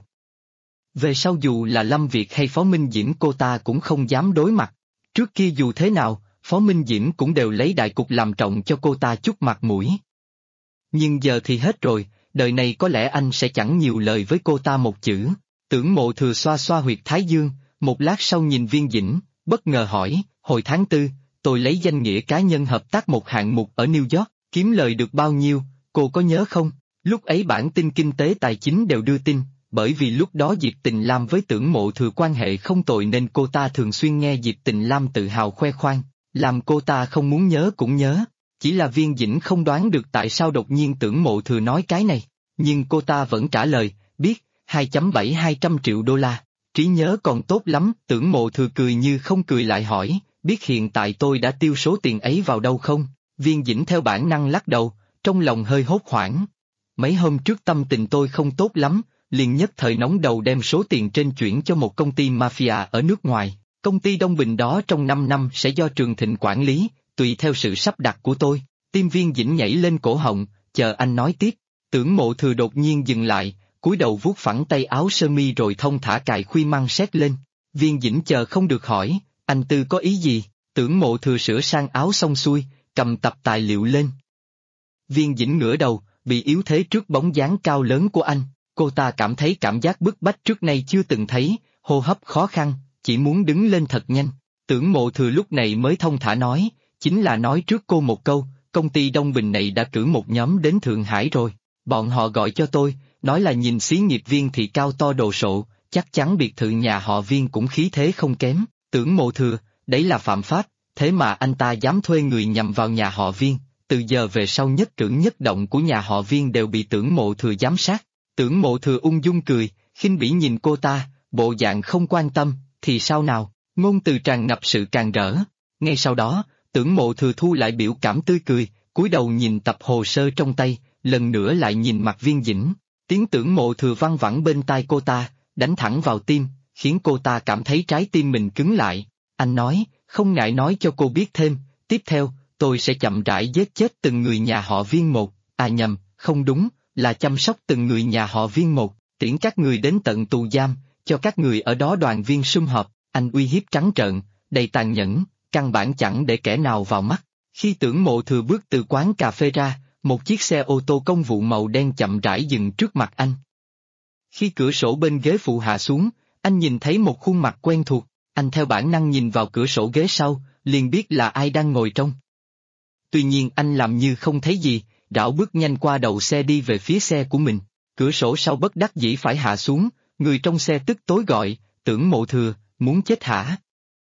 Về sau dù là Lâm Việt hay Phó Minh Diễm cô ta cũng không dám đối mặt. Trước kia dù thế nào, Phó Minh Diễm cũng đều lấy đại cục làm trọng cho cô ta chút mặt mũi. Nhưng giờ thì hết rồi, đời này có lẽ anh sẽ chẳng nhiều lời với cô ta một chữ. Tưởng Mộ Thừa xoa xoa huyệt thái dương, một lát sau nhìn Viên Dĩnh, bất ngờ hỏi, hồi tháng 4, tôi lấy danh nghĩa cá nhân hợp tác một hạng mục ở New York, kiếm lời được bao nhiêu, cô có nhớ không? Lúc ấy bản tin kinh tế tài chính đều đưa tin, bởi vì lúc đó Diệp Tình Lam với Tưởng Mộ Thừa quan hệ không tồi nên cô ta thường xuyên nghe Diệp Tình Lam tự hào khoe khoang, làm cô ta không muốn nhớ cũng nhớ. Chỉ là Viên Dĩnh không đoán được tại sao đột nhiên Tưởng Mộ Thừa nói cái này, nhưng cô ta vẫn trả lời, biết, 2,7 triệu đô la, trí nhớ còn tốt lắm. Tưởng Mộ Thừa cười như không cười lại hỏi, biết hiện tại tôi đã tiêu số tiền ấy vào đâu không? Viên Dĩnh theo bản năng lắc đầu, trong lòng hơi hốt hoảng. Mấy hôm trước tâm tình tôi không tốt lắm, liền nhất thời nóng đầu đem số tiền trên chuyển cho một công ty mafia ở nước ngoài, Công ty Đông Bình đó trong 5 năm sẽ do Trường Thịnh quản lý, tùy theo sự sắp đặt của tôi. Tim Viên Dĩnh nhảy lên cổ họng, chờ anh nói tiếp. Tưởng Mộ Thừa đột nhiên dừng lại, cúi đầu vuốt phẳng tay áo sơ mi rồi thong thả cài khuy măng xét lên. Viên Dĩnh chờ không được hỏi, anh Tư có ý gì? Tưởng Mộ Thừa sửa sang áo xong xuôi, cầm tập tài liệu lên. Viên Dĩnh ngửa đầu, bị yếu thế trước bóng dáng cao lớn của anh, cô ta cảm thấy cảm giác bức bách trước nay chưa từng thấy, hô hấp khó khăn, chỉ muốn đứng lên thật nhanh. Tưởng Mộ Thừa lúc này mới thông thả nói, chính là nói trước cô một câu, công ty Đông Bình này đã cử một nhóm đến Thượng Hải rồi. Bọn họ gọi cho tôi, nói là nhìn xí nghiệp Viên thị cao to đồ sộ, chắc chắn biệt thự nhà họ Viên cũng khí thế không kém. Tưởng Mộ Thừa, đấy là phạm pháp, thế mà anh ta dám thuê người nhằm vào nhà họ Viên, từ giờ về sau nhất cử nhất động của nhà họ Viên đều bị Tưởng Mộ Thừa giám sát. Tưởng Mộ Thừa ung dung cười, khinh bỉ nhìn cô ta, bộ dạng không quan tâm, thì sao nào, ngôn từ tràn ngập sự càn rỡ. Ngay sau đó, Tưởng Mộ Thừa thu lại biểu cảm tươi cười, cúi đầu nhìn tập hồ sơ trong tay, lần nữa lại nhìn mặt Viên Dĩnh. Tiếng Tưởng Mộ Thừa văng vẳng bên tai cô ta, đánh thẳng vào tim, khiến cô ta cảm thấy trái tim mình cứng lại. Anh nói, không ngại nói cho cô biết thêm, tiếp theo, tôi sẽ chậm rãi giết chết từng người nhà họ Viên một, nhầm, không đúng, là chăm sóc từng người nhà họ Viên một, tiễn các người đến tận tù giam, cho các người ở đó đoàn viên sum họp. Anh uy hiếp trắng trợn, đầy tàn nhẫn, căn bản chẳng để kẻ nào vào mắt. Khi Tưởng Mộ Thừa bước từ quán cà phê ra, một chiếc xe ô tô công vụ màu đen chậm rãi dừng trước mặt anh. Khi cửa sổ bên ghế phụ hạ xuống, anh nhìn thấy một khuôn mặt quen thuộc, anh theo bản năng nhìn vào cửa sổ ghế sau, liền biết là ai đang ngồi trong. Tuy nhiên anh làm như không thấy gì, rảo bước nhanh qua đầu xe đi về phía xe của mình. Cửa sổ sau bất đắc dĩ phải hạ xuống, người trong xe tức tối gọi, Tưởng Mộ Thừa, muốn chết hả?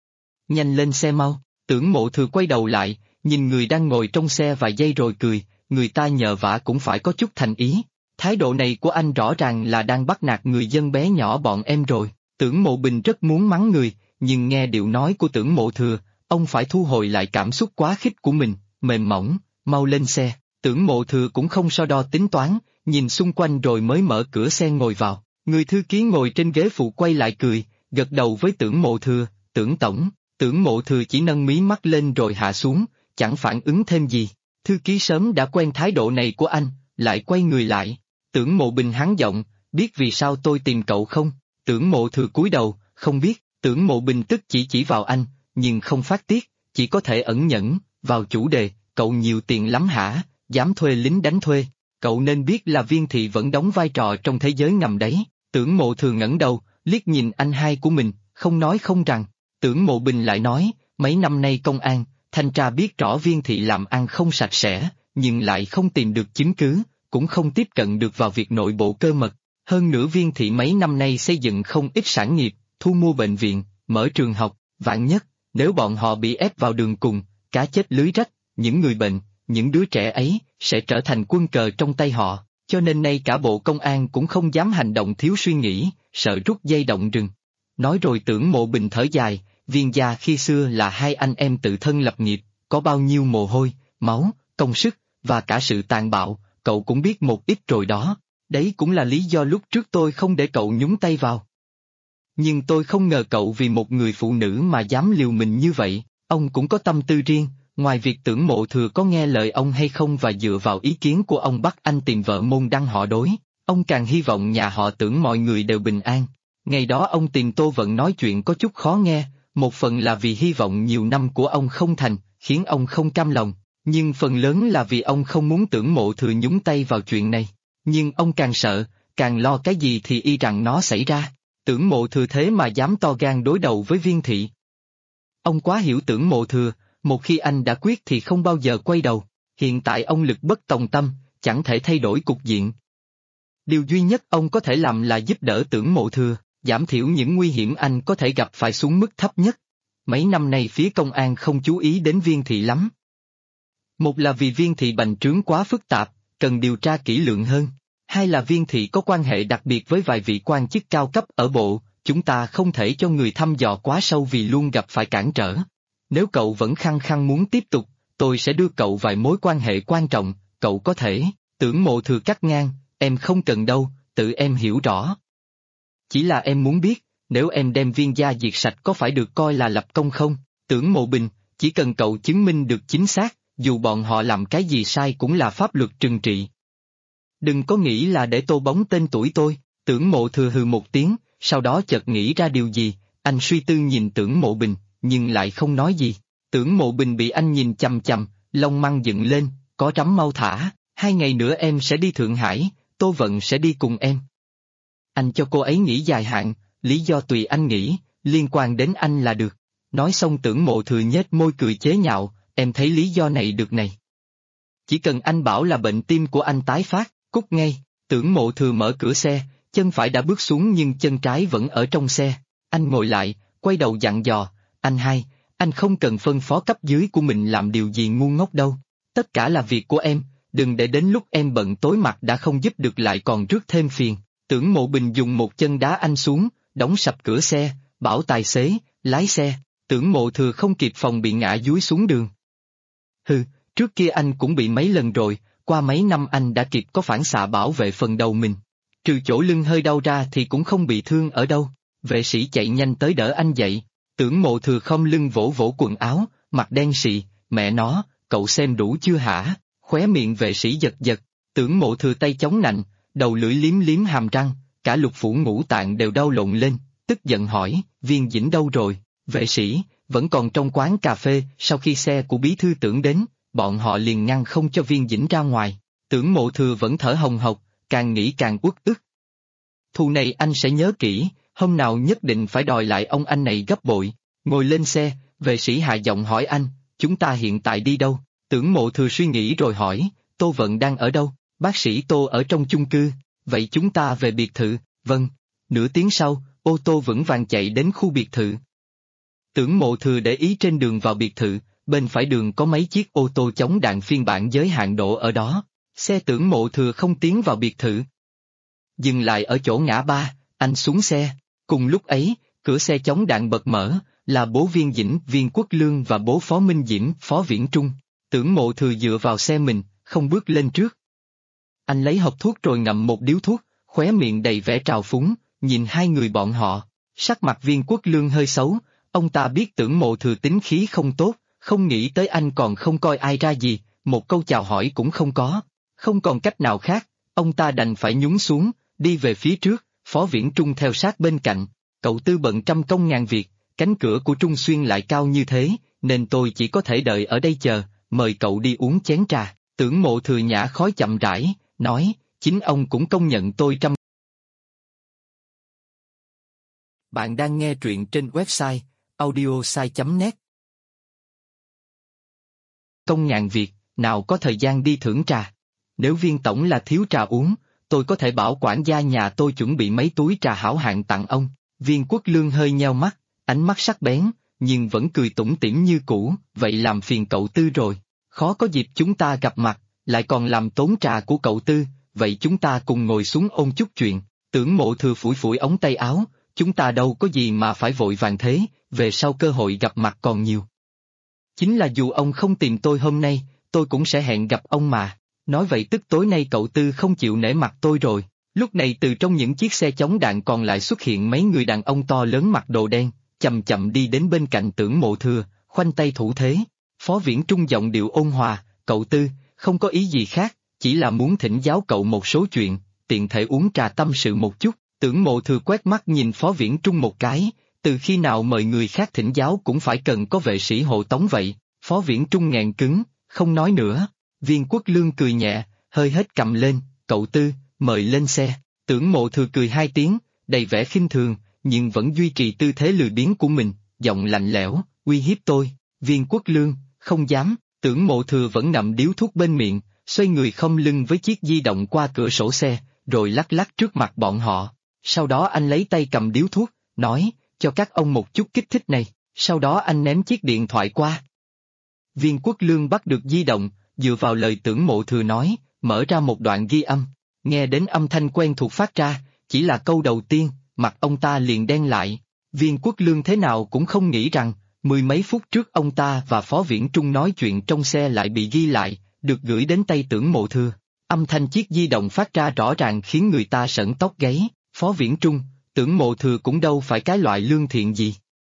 Nhanh lên xe mau. Tưởng Mộ Thừa quay đầu lại, nhìn người đang ngồi trong xe vài giây rồi cười, người ta nhờ vả cũng phải có chút thành ý. Thái độ này của anh rõ ràng là đang bắt nạt người dân bé nhỏ bọn em rồi. Tưởng Mộ Bình rất muốn mắng người, nhưng nghe điệu nói của Tưởng Mộ Thừa, ông phải thu hồi lại cảm xúc quá khích của mình, mềm mỏng, mau lên xe. Tưởng Mộ Thừa cũng không so đo tính toán, nhìn xung quanh rồi mới mở cửa xe ngồi vào. Người thư ký ngồi trên ghế phụ quay lại cười, gật đầu với Tưởng Mộ Thừa, Tưởng tổng. Tưởng Mộ Thừa chỉ nâng mí mắt lên rồi hạ xuống, chẳng phản ứng thêm gì. Thư ký sớm đã quen thái độ này của anh, lại quay người lại. Tưởng Mộ Bình hắn giọng, biết vì sao tôi tìm cậu không? Tưởng Mộ Thừa cúi đầu, không biết. Tưởng Mộ Bình tức chỉ vào anh, nhưng không phát tiết, chỉ có thể ẩn nhẫn, vào chủ đề, cậu nhiều tiền lắm hả, dám thuê lính đánh thuê. Cậu nên biết là Viên thị vẫn đóng vai trò trong thế giới ngầm đấy. Tưởng Mộ Thừa ngẩng đầu, liếc nhìn anh hai của mình, không nói không rằng. Tưởng Mộ Bình lại nói, mấy năm nay công an, thanh tra biết rõ Viên thị làm ăn không sạch sẽ, nhưng lại không tìm được chứng cứ, cũng không tiếp cận được vào việc nội bộ cơ mật. Hơn nữa Viên thị mấy năm nay xây dựng không ít sản nghiệp, thu mua bệnh viện, mở trường học, vạn nhất, nếu bọn họ bị ép vào đường cùng, cá chết lưới rách, những người bệnh, những đứa trẻ ấy, sẽ trở thành quân cờ trong tay họ, cho nên nay cả bộ công an cũng không dám hành động thiếu suy nghĩ, sợ rút dây động rừng. Nói rồi Tưởng Mộ Bình thở dài, Viên gia khi xưa là hai anh em tự thân lập nghiệp, có bao nhiêu mồ hôi, máu, công sức, và cả sự tàn bạo, cậu cũng biết một ít rồi đó, đấy cũng là lý do lúc trước tôi không để cậu nhúng tay vào. Nhưng tôi không ngờ cậu vì một người phụ nữ mà dám liều mình như vậy, ông cũng có tâm tư riêng, ngoài việc Tưởng Mộ Thừa có nghe lời ông hay không và dựa vào ý kiến của ông bắt anh tìm vợ môn đăng họ đối, ông càng hy vọng nhà họ Tưởng mọi người đều bình an. Ngày đó ông tìm Tô Vận nói chuyện có chút khó nghe, một phần là vì hy vọng nhiều năm của ông không thành, khiến ông không cam lòng, nhưng phần lớn là vì ông không muốn Tưởng Mộ Thừa nhúng tay vào chuyện này. Nhưng ông càng sợ, càng lo cái gì thì y rằng nó xảy ra. Tưởng Mộ Thừa thế mà dám to gan đối đầu với Viên thị. Ông quá hiểu Tưởng Mộ Thừa, một khi anh đã quyết thì không bao giờ quay đầu, hiện tại ông lực bất tòng tâm, chẳng thể thay đổi cục diện. Điều duy nhất ông có thể làm là giúp đỡ Tưởng Mộ Thừa, giảm thiểu những nguy hiểm anh có thể gặp phải xuống mức thấp nhất. Mấy năm nay phía công an không chú ý đến Viên thị lắm. Một là vì Viên thị bành trướng quá phức tạp, cần điều tra kỹ lưỡng hơn. Hai là Viên thị có quan hệ đặc biệt với vài vị quan chức cao cấp ở bộ, chúng ta không thể cho người thăm dò quá sâu vì luôn gặp phải cản trở. Nếu cậu vẫn khăng khăng muốn tiếp tục, tôi sẽ đưa cậu vài mối quan hệ quan trọng, cậu có thể. Tưởng Mộ Thừa cắt ngang, em không cần đâu, tự em hiểu rõ. Chỉ là em muốn biết, nếu em đem Viên gia diệt sạch có phải được coi là lập công không? Tưởng Mộ Bình, chỉ cần cậu chứng minh được chính xác, dù bọn họ làm cái gì sai cũng là pháp luật trừng trị. Đừng có nghĩ là để tô bóng tên tuổi tôi. Tưởng Mộ Thừa hừ một tiếng, sau đó chợt nghĩ ra điều gì, anh suy tư nhìn Tưởng Mộ Bình, nhưng lại không nói gì. Tưởng Mộ Bình bị anh nhìn chằm chằm, lông măng dựng lên, có trắm mau thả, 2 ngày nữa em sẽ đi Thượng Hải, Tô Vận sẽ đi cùng em. Anh cho cô ấy nghỉ dài hạn, lý do tùy anh nghĩ, liên quan đến anh là được. Nói xong Tưởng Mộ Thừa nhếch môi cười chế nhạo, em thấy lý do này được này. Chỉ cần anh bảo là bệnh tim của anh tái phát, cút ngay. Tưởng Mộ Thừa mở cửa xe, chân phải đã bước xuống nhưng chân trái vẫn ở trong xe. Anh ngồi lại, quay đầu dặn dò, anh hai, anh không cần phân phó cấp dưới của mình làm điều gì ngu ngốc đâu. Tất cả là việc của em, đừng để đến lúc em bận tối mặt đã không giúp được lại còn rước thêm phiền. Tưởng Mộ Bình dùng một chân đá anh xuống, đóng sập cửa xe, bảo tài xế, lái xe. Tưởng Mộ Thừa không kịp phòng bị ngã dúi xuống đường. Hừ, trước kia anh cũng bị mấy lần rồi, qua mấy năm anh đã kịp có phản xạ bảo vệ phần đầu mình. Trừ chỗ lưng hơi đau ra thì cũng không bị thương ở đâu. Vệ sĩ chạy nhanh tới đỡ anh dậy. Tưởng Mộ Thừa khom lưng vỗ vỗ quần áo, mặt đen sì, mẹ nó, cậu xem đủ chưa hả? Khóe miệng vệ sĩ giật giật. Tưởng Mộ Thừa tay chống nạnh, đầu lưỡi liếm liếm hàm răng, cả lục phủ ngũ tạng đều đau lộn lên, tức giận hỏi, Viên Dĩnh đâu rồi? Vệ sĩ, vẫn còn trong quán cà phê. Sau khi xe của bí thư Tưởng đến, bọn họ liền ngăn không cho Viên Dĩnh ra ngoài. Tưởng Mộ Thừa vẫn thở hồng hộc, càng nghĩ càng uất ức. Thù này anh sẽ nhớ kỹ, hôm nào nhất định phải đòi lại ông anh này gấp bội. Ngồi lên xe, vệ sĩ hạ giọng hỏi anh, chúng ta hiện tại đi đâu? Tưởng Mộ Thừa suy nghĩ rồi hỏi, Tô Vận đang ở đâu? Bác sĩ Tô ở trong chung cư, vậy chúng ta về biệt thự, vâng. Nửa tiếng sau, ô tô vững vàng chạy đến khu biệt thự. Tưởng Mộ Thừa để ý trên đường vào biệt thự, bên phải đường có mấy chiếc ô tô chống đạn phiên bản giới hạn đổ ở đó. Xe Tưởng Mộ Thừa không tiến vào biệt thự. Dừng lại ở chỗ ngã ba, anh xuống xe. Cùng lúc ấy, cửa xe chống đạn bật mở, là bố Viên Dĩnh, Viên Quốc Lương và bố Phó Minh Diễm, Phó Viễn Trung. Tưởng Mộ Thừa dựa vào xe mình, không bước lên trước. Anh lấy hộp thuốc rồi ngậm một điếu thuốc, khóe miệng đầy vẻ trào phúng, nhìn hai người bọn họ. Sắc mặt Viên Quốc Lương hơi xấu, ông ta biết Tưởng Mộ Thừa tính khí không tốt, không nghĩ tới anh còn không coi ai ra gì, một câu chào hỏi cũng không có. Không còn cách nào khác, ông ta đành phải nhún xuống, đi về phía trước. Phó Viễn Trung theo sát bên cạnh. Cậu Tư bận trăm công ngàn việc, cánh cửa của Trung Xuyên lại cao như thế, nên tôi chỉ có thể đợi ở đây chờ, mời cậu đi uống chén trà. Tưởng Mộ Thừa nhả khói chậm rãi, nói, chính ông cũng công nhận tôi trăm. Bạn đang nghe truyện trên website audiosai.net. Công ngàn việc, nào có thời gian đi thưởng trà. Nếu Viên tổng là thiếu trà uống, tôi có thể bảo quản gia nhà tôi chuẩn bị mấy túi trà hảo hạng tặng ông. Viên Quốc Lương hơi nheo mắt, ánh mắt sắc bén, nhưng vẫn cười tủm tỉm như cũ, vậy làm phiền cậu Tư rồi. Khó có dịp chúng ta gặp mặt, lại còn làm tốn trà của cậu Tư, vậy chúng ta cùng ngồi xuống ôn chút chuyện. Tưởng Mộ Thừa phủi phủi ống tay áo, chúng ta đâu có gì mà phải vội vàng thế, về sau cơ hội gặp mặt còn nhiều. Chính là dù ông không tìm tôi hôm nay, tôi cũng sẽ hẹn gặp ông mà. Nói vậy tức tối nay cậu Tư không chịu nể mặt tôi rồi. Lúc này từ trong những chiếc xe chống đạn còn lại xuất hiện mấy người đàn ông to lớn mặc đồ đen, chậm chậm đi đến bên cạnh Tưởng Mộ Thừa, khoanh tay thủ thế. Phó Viễn Trung giọng điệu ôn hòa, cậu Tư, không có ý gì khác, chỉ là muốn thỉnh giáo cậu một số chuyện, tiện thể uống trà tâm sự một chút. Tưởng Mộ Thừa quét mắt nhìn Phó Viễn Trung một cái, từ khi nào mời người khác thỉnh giáo cũng phải cần có vệ sĩ hộ tống vậy. Phó Viễn Trung nghẹn cứng, không nói nữa. Viên Quốc Lương cười nhẹ, hơi hết cầm lên, cậu Tư, mời lên xe. Tưởng Mộ Thừa cười hai tiếng, đầy vẻ khinh thường, nhưng vẫn duy trì tư thế lười biếng của mình, giọng lạnh lẽo, uy hiếp tôi. Viên Quốc Lương, không dám. Tưởng Mộ Thừa vẫn ngậm điếu thuốc bên miệng, xoay người khom lưng với chiếc di động qua cửa sổ xe, rồi lắc lắc trước mặt bọn họ. Sau đó anh lấy tay cầm điếu thuốc, nói, cho các ông một chút kích thích này, sau đó anh ném chiếc điện thoại qua. Viên Quốc Lương bắt được di động, dựa vào lời Tưởng Mộ Thừa nói, mở ra một đoạn ghi âm, nghe đến âm thanh quen thuộc phát ra, chỉ là câu đầu tiên, mặt ông ta liền đen lại. Viên Quốc Lương thế nào cũng không nghĩ rằng, mười mấy phút trước ông ta và Phó Viễn Trung nói chuyện trong xe lại bị ghi lại, được gửi đến tay Tưởng Mộ Thừa. Âm thanh chiếc di động phát ra rõ ràng khiến người ta sởn tóc gáy. Phó Viễn Trung, Tưởng Mộ Thừa cũng đâu phải cái loại lương thiện gì.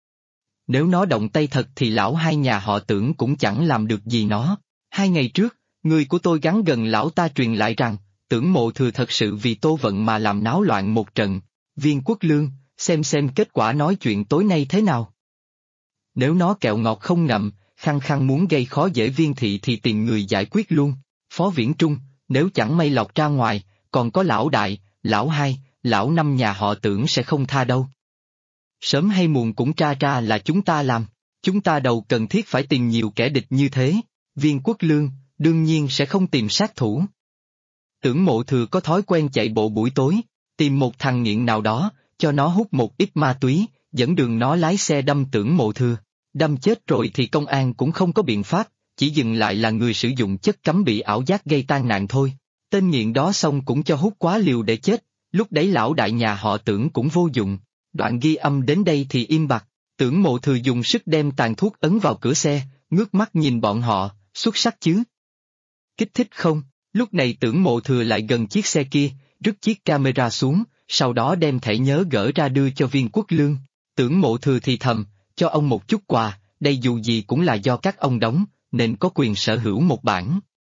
Nếu nó động tay thật thì lão hai nhà họ Tưởng cũng chẳng làm được gì nó. 2 ngày trước, người của tôi gắn gần lão ta truyền lại rằng, Tưởng Mộ Thừa thật sự vì Tô Vận mà làm náo loạn một trận. Viên Quốc Lương, xem kết quả nói chuyện tối nay thế nào. Nếu nó kẹo ngọt không ngậm, khăng khăng muốn gây khó dễ Viên thị thì tìm người giải quyết luôn. Phó Viễn Trung, nếu chẳng may lọt ra ngoài, còn có lão đại, lão hai, lão năm nhà họ Tưởng sẽ không tha đâu. Sớm hay muộn cũng tra ra là chúng ta làm, chúng ta đâu cần thiết phải tìm nhiều kẻ địch như thế. Viên Quốc Lương, đương nhiên sẽ không tìm sát thủ. Tưởng Mộ Thừa có thói quen chạy bộ buổi tối, tìm một thằng nghiện nào đó, cho nó hút một ít ma túy, dẫn đường nó lái xe đâm Tưởng Mộ Thừa. Đâm chết rồi thì công an cũng không có biện pháp, chỉ dừng lại là người sử dụng chất cấm bị ảo giác gây tai nạn thôi. Tên nghiện đó xong cũng cho hút quá liều để chết, lúc đấy lão đại nhà họ Tưởng cũng vô dụng. Đoạn ghi âm đến đây thì im bặt, Tưởng Mộ Thừa dùng sức đem tàn thuốc ấn vào cửa xe, ngước mắt nhìn bọn họ, xuất sắc chứ. Kích thích không? Lúc này Tưởng Mộ Thừa lại gần chiếc xe kia, rút chiếc camera xuống, sau đó đem thẻ nhớ gỡ ra đưa cho Viên Quốc Lương. Tưởng Mộ Thừa thì thầm, cho ông một chút quà, đây dù gì cũng là do các ông đóng, nên có quyền sở hữu một bản.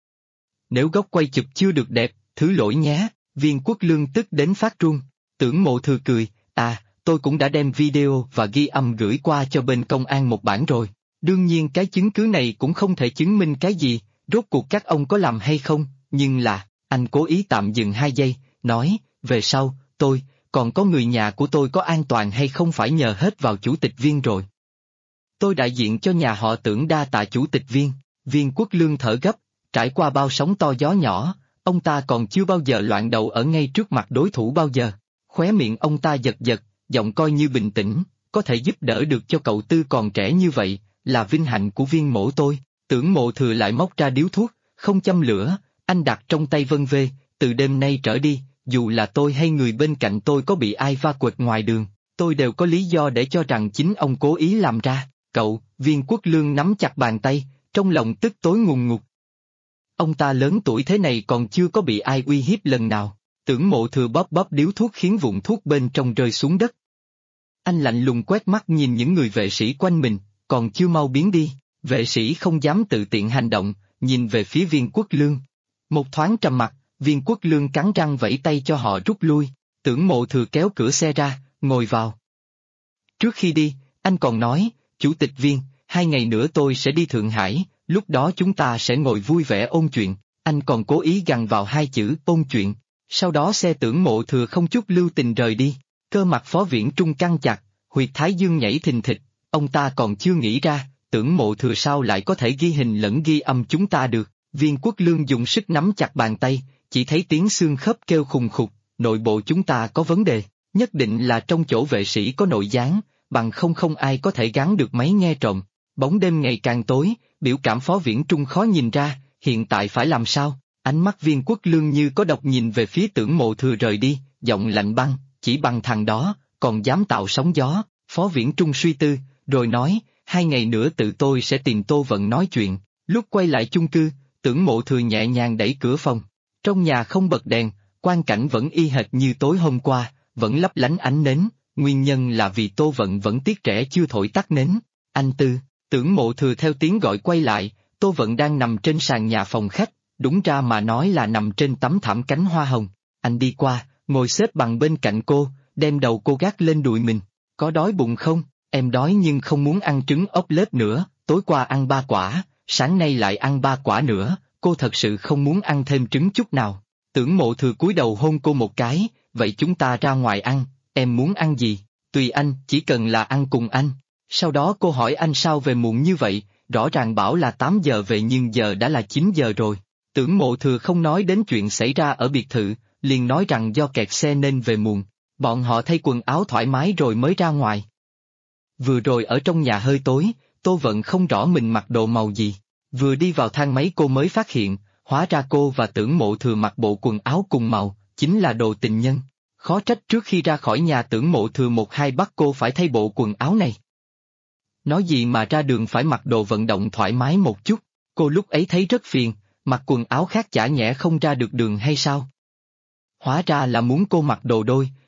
Nếu góc quay chụp chưa được đẹp, thứ lỗi nhé. Viên Quốc Lương tức đến phát run. Tưởng Mộ Thừa cười, tôi cũng đã đem video và ghi âm gửi qua cho bên công an một bản rồi. Đương nhiên cái chứng cứ này cũng không thể chứng minh cái gì, rốt cuộc các ông có làm hay không, nhưng là, anh cố ý tạm dừng 2 giây, nói, về sau, còn có người nhà của tôi có an toàn hay không phải nhờ hết vào chủ tịch Viên rồi. Tôi đại diện cho nhà họ Tưởng đa tạ chủ tịch Viên. Viên Quốc Lương thở gấp, trải qua bao sóng to gió nhỏ, ông ta còn chưa bao giờ loạn đầu ở ngay trước mặt đối thủ bao giờ. Khóe miệng ông ta giật giật, giọng coi như bình tĩnh, có thể giúp đỡ được cho cậu Tư còn trẻ như vậy, là vinh hạnh của Viên mỗ tôi. Tưởng Mộ Thừa lại móc ra điếu thuốc, không châm lửa, anh đặt trong tay vân vê, từ đêm nay trở đi, dù là tôi hay người bên cạnh tôi có bị ai va quệt ngoài đường, tôi đều có lý do để cho rằng chính ông cố ý làm ra. Cậu, Viên Quốc Lương nắm chặt bàn tay, trong lòng tức tối ngùn ngụt. Ông ta lớn tuổi thế này còn chưa có bị ai uy hiếp lần nào. Tưởng Mộ Thừa bóp điếu thuốc khiến vụn thuốc bên trong rơi xuống đất. Anh lạnh lùng quét mắt nhìn những người vệ sĩ quanh mình, còn chưa mau biến đi. Vệ sĩ không dám tự tiện hành động, nhìn về phía Viên Quốc Lương. Một thoáng trầm mặc, Viên Quốc Lương cắn răng vẫy tay cho họ rút lui. Tưởng Mộ Thừa kéo cửa xe ra, ngồi vào. Trước khi đi, anh còn nói, Chủ tịch Viên, 2 ngày nữa tôi sẽ đi Thượng Hải, lúc đó chúng ta sẽ ngồi vui vẻ ôn chuyện. Anh còn cố ý gằn vào 2 chữ ôn chuyện. Sau đó xe Tưởng Mộ Thừa không chút lưu tình rời đi. Cơ mặt Phó Viễn Trung căng chặt, huyệt thái dương nhảy thình thịch. Ông ta còn chưa nghĩ ra, Tưởng Mộ Thừa sao lại có thể ghi hình lẫn ghi âm chúng ta được. Viên Quốc Lương dùng sức nắm chặt bàn tay, chỉ thấy tiếng xương khớp kêu khùng khục, nội bộ chúng ta có vấn đề, nhất định là trong chỗ vệ sĩ có nội gián, bằng không ai có thể gắn được máy nghe trộm. Bóng đêm ngày càng tối, biểu cảm Phó Viễn Trung khó nhìn ra, hiện tại phải làm sao? Ánh mắt Viên Quốc Lương như có độc nhìn về phía Tưởng Mộ Thừa rời đi, giọng lạnh băng, chỉ bằng thằng đó, còn dám tạo sóng gió. Phó Viễn Trung suy tư, rồi nói, 2 ngày nữa tự tôi sẽ tìm Tô Vận nói chuyện. Lúc quay lại chung cư, Tưởng Mộ Thừa nhẹ nhàng đẩy cửa phòng. Trong nhà không bật đèn, quang cảnh vẫn y hệt như tối hôm qua, vẫn lấp lánh ánh nến, nguyên nhân là vì Tô Vận vẫn tiếc trẻ chưa thổi tắt nến. Anh Tư, Tưởng Mộ Thừa theo tiếng gọi quay lại, Tô Vận đang nằm trên sàn nhà phòng khách, đúng ra mà nói là nằm trên tấm thảm cánh hoa hồng. Anh đi qua, ngồi xếp bằng bên cạnh cô, đem đầu cô gác lên đùi mình. Có đói bụng không? Em đói nhưng không muốn ăn trứng ốp lết nữa, tối qua ăn 3 quả, sáng nay lại ăn 3 quả nữa, cô thật sự không muốn ăn thêm trứng chút nào. Tưởng Mộ Thừa cúi đầu hôn cô một cái, vậy chúng ta ra ngoài ăn, em muốn ăn gì? Tùy anh, chỉ cần là ăn cùng anh. Sau đó cô hỏi anh sao về muộn như vậy, rõ ràng bảo là 8 giờ về nhưng giờ đã là 9 giờ rồi. Tưởng Mộ Thừa không nói đến chuyện xảy ra ở biệt thự, liền nói rằng do kẹt xe nên về muộn. Bọn họ thay quần áo thoải mái rồi mới ra ngoài. Vừa rồi ở trong nhà hơi tối, Tô Vận không rõ mình mặc đồ màu gì. Vừa đi vào thang máy cô mới phát hiện, hóa ra cô và Tưởng Mộ Thừa mặc bộ quần áo cùng màu, chính là đồ tình nhân. Khó trách trước khi ra khỏi nhà Tưởng Mộ Thừa 1-2 bắt cô phải thay bộ quần áo này. Nói gì mà ra đường phải mặc đồ vận động thoải mái một chút, cô lúc ấy thấy rất phiền, mặc quần áo khác chả nhẽ không ra được đường hay sao? Hóa ra là muốn cô mặc đồ đôi,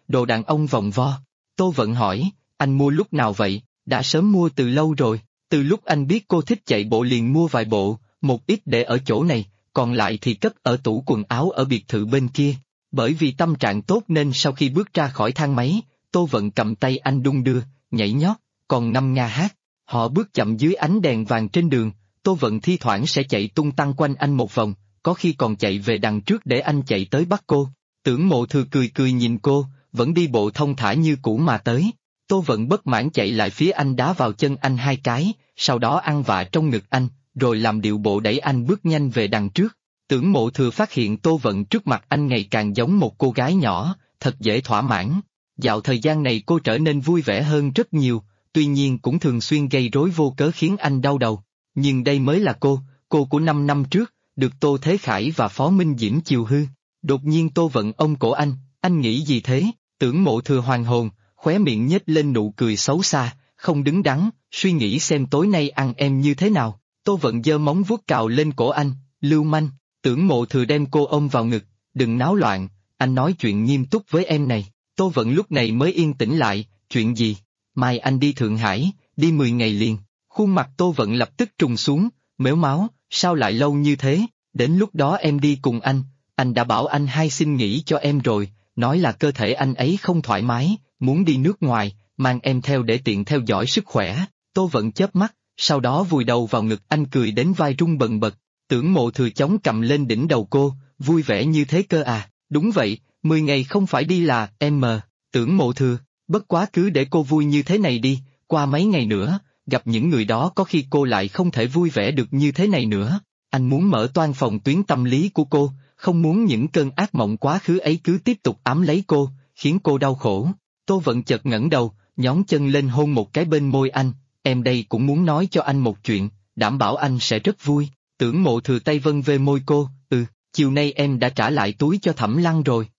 đồ đàn ông vòng vo. Tô Vận hỏi, anh mua lúc nào vậy? Đã sớm mua từ lâu rồi, từ lúc anh biết cô thích chạy bộ liền mua vài bộ, một ít để ở chỗ này, còn lại thì cất ở tủ quần áo ở biệt thự bên kia. Bởi vì tâm trạng tốt nên sau khi bước ra khỏi thang máy, Tô Vận cầm tay anh đung đưa, nhảy nhót, còn ngâm nga hát. Họ bước chậm dưới ánh đèn vàng trên đường, Tô Vận thi thoảng sẽ chạy tung tăng quanh anh một vòng, có khi còn chạy về đằng trước để anh chạy tới bắt cô. Tưởng Mộ Thừa cười cười nhìn cô, vẫn đi bộ thông thả như cũ mà tới. Tô Vận bất mãn chạy lại phía anh đá vào chân anh hai cái, sau đó ăn vạ trong ngực anh, rồi làm điệu bộ đẩy anh bước nhanh về đằng trước. Tưởng Mộ Thừa phát hiện Tô Vận trước mặt anh ngày càng giống một cô gái nhỏ, thật dễ thỏa mãn. Dạo thời gian này cô trở nên vui vẻ hơn rất nhiều, tuy nhiên cũng thường xuyên gây rối vô cớ khiến anh đau đầu. Nhưng đây mới là cô của 5 năm trước, được Tô Thế Khải và Phó Minh Diễm chiều hư. Đột nhiên Tô Vận ôm cổ anh nghĩ gì thế? Tưởng Mộ Thừa hoàn hồn, khóe miệng nhếch lên nụ cười xấu xa, không đứng đắn, suy nghĩ xem tối nay ăn em như thế nào. Tô Vận giơ móng vuốt cào lên cổ anh, lưu manh. Tưởng Mộ Thừa đem cô ôm vào ngực, đừng náo loạn, anh nói chuyện nghiêm túc với em này. Tô Vận lúc này mới yên tĩnh lại, chuyện gì? Mai anh đi Thượng Hải, đi 10 ngày liền. Khuôn mặt Tô Vận lập tức trùng xuống, mếu máo, sao lại lâu như thế? Đến lúc đó em đi cùng anh đã bảo anh hai xin nghỉ cho em rồi, nói là cơ thể anh ấy không thoải mái, muốn đi nước ngoài, mang em theo để tiện theo dõi sức khỏe. Tô Vận chớp mắt, sau đó vùi đầu vào ngực anh cười đến vai rung bần bật. Tưởng Mộ Thừa chống cầm lên đỉnh đầu cô, vui vẻ như thế cơ à? Đúng vậy, 10 ngày không phải đi là, em mờ. Tưởng Mộ Thừa, bất quá cứ để cô vui như thế này đi, qua mấy ngày nữa, gặp những người đó có khi cô lại không thể vui vẻ được như thế này nữa. Anh muốn mở toan phòng tuyến tâm lý của cô, không muốn những cơn ác mộng quá khứ ấy cứ tiếp tục ám lấy cô, khiến cô đau khổ. Tô Vận chợt ngẩng đầu, nhón chân lên hôn một cái bên môi anh, em đây cũng muốn nói cho anh một chuyện, đảm bảo anh sẽ rất vui. Tưởng Mộ Thừa tay vân về môi cô, chiều nay em đã trả lại túi cho Thẩm Lăng rồi.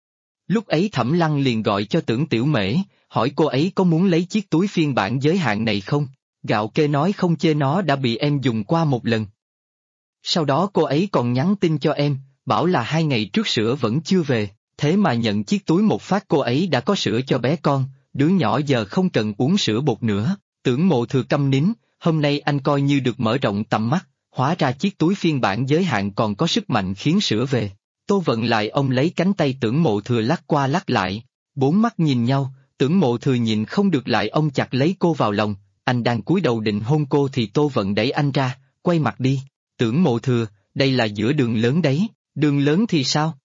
Lúc ấy Thẩm Lăng liền gọi cho Tưởng Tiểu Mễ, hỏi cô ấy có muốn lấy chiếc túi phiên bản giới hạn này không? Gạo kê nói không chê, nó đã bị em dùng qua một lần. Sau đó cô ấy còn nhắn tin cho em, bảo là 2 ngày trước sữa vẫn chưa về, thế mà nhận chiếc túi một phát cô ấy đã có sữa cho bé con, đứa nhỏ giờ không cần uống sữa bột nữa. Tưởng Mộ Thừa câm nín, hôm nay anh coi như được mở rộng tầm mắt, hóa ra chiếc túi phiên bản giới hạn còn có sức mạnh khiến sữa về. Tô Vận lại ôm lấy cánh tay Tưởng Mộ Thừa lắc qua lắc lại, bốn mắt nhìn nhau, Tưởng Mộ Thừa nhịn không được lại ôm chặt lấy cô vào lòng, anh đang cúi đầu định hôn cô thì Tô Vận đẩy anh ra, quay mặt đi. Tưởng Mộ Thừa, đây là giữa đường lớn đấy, đường lớn thì sao?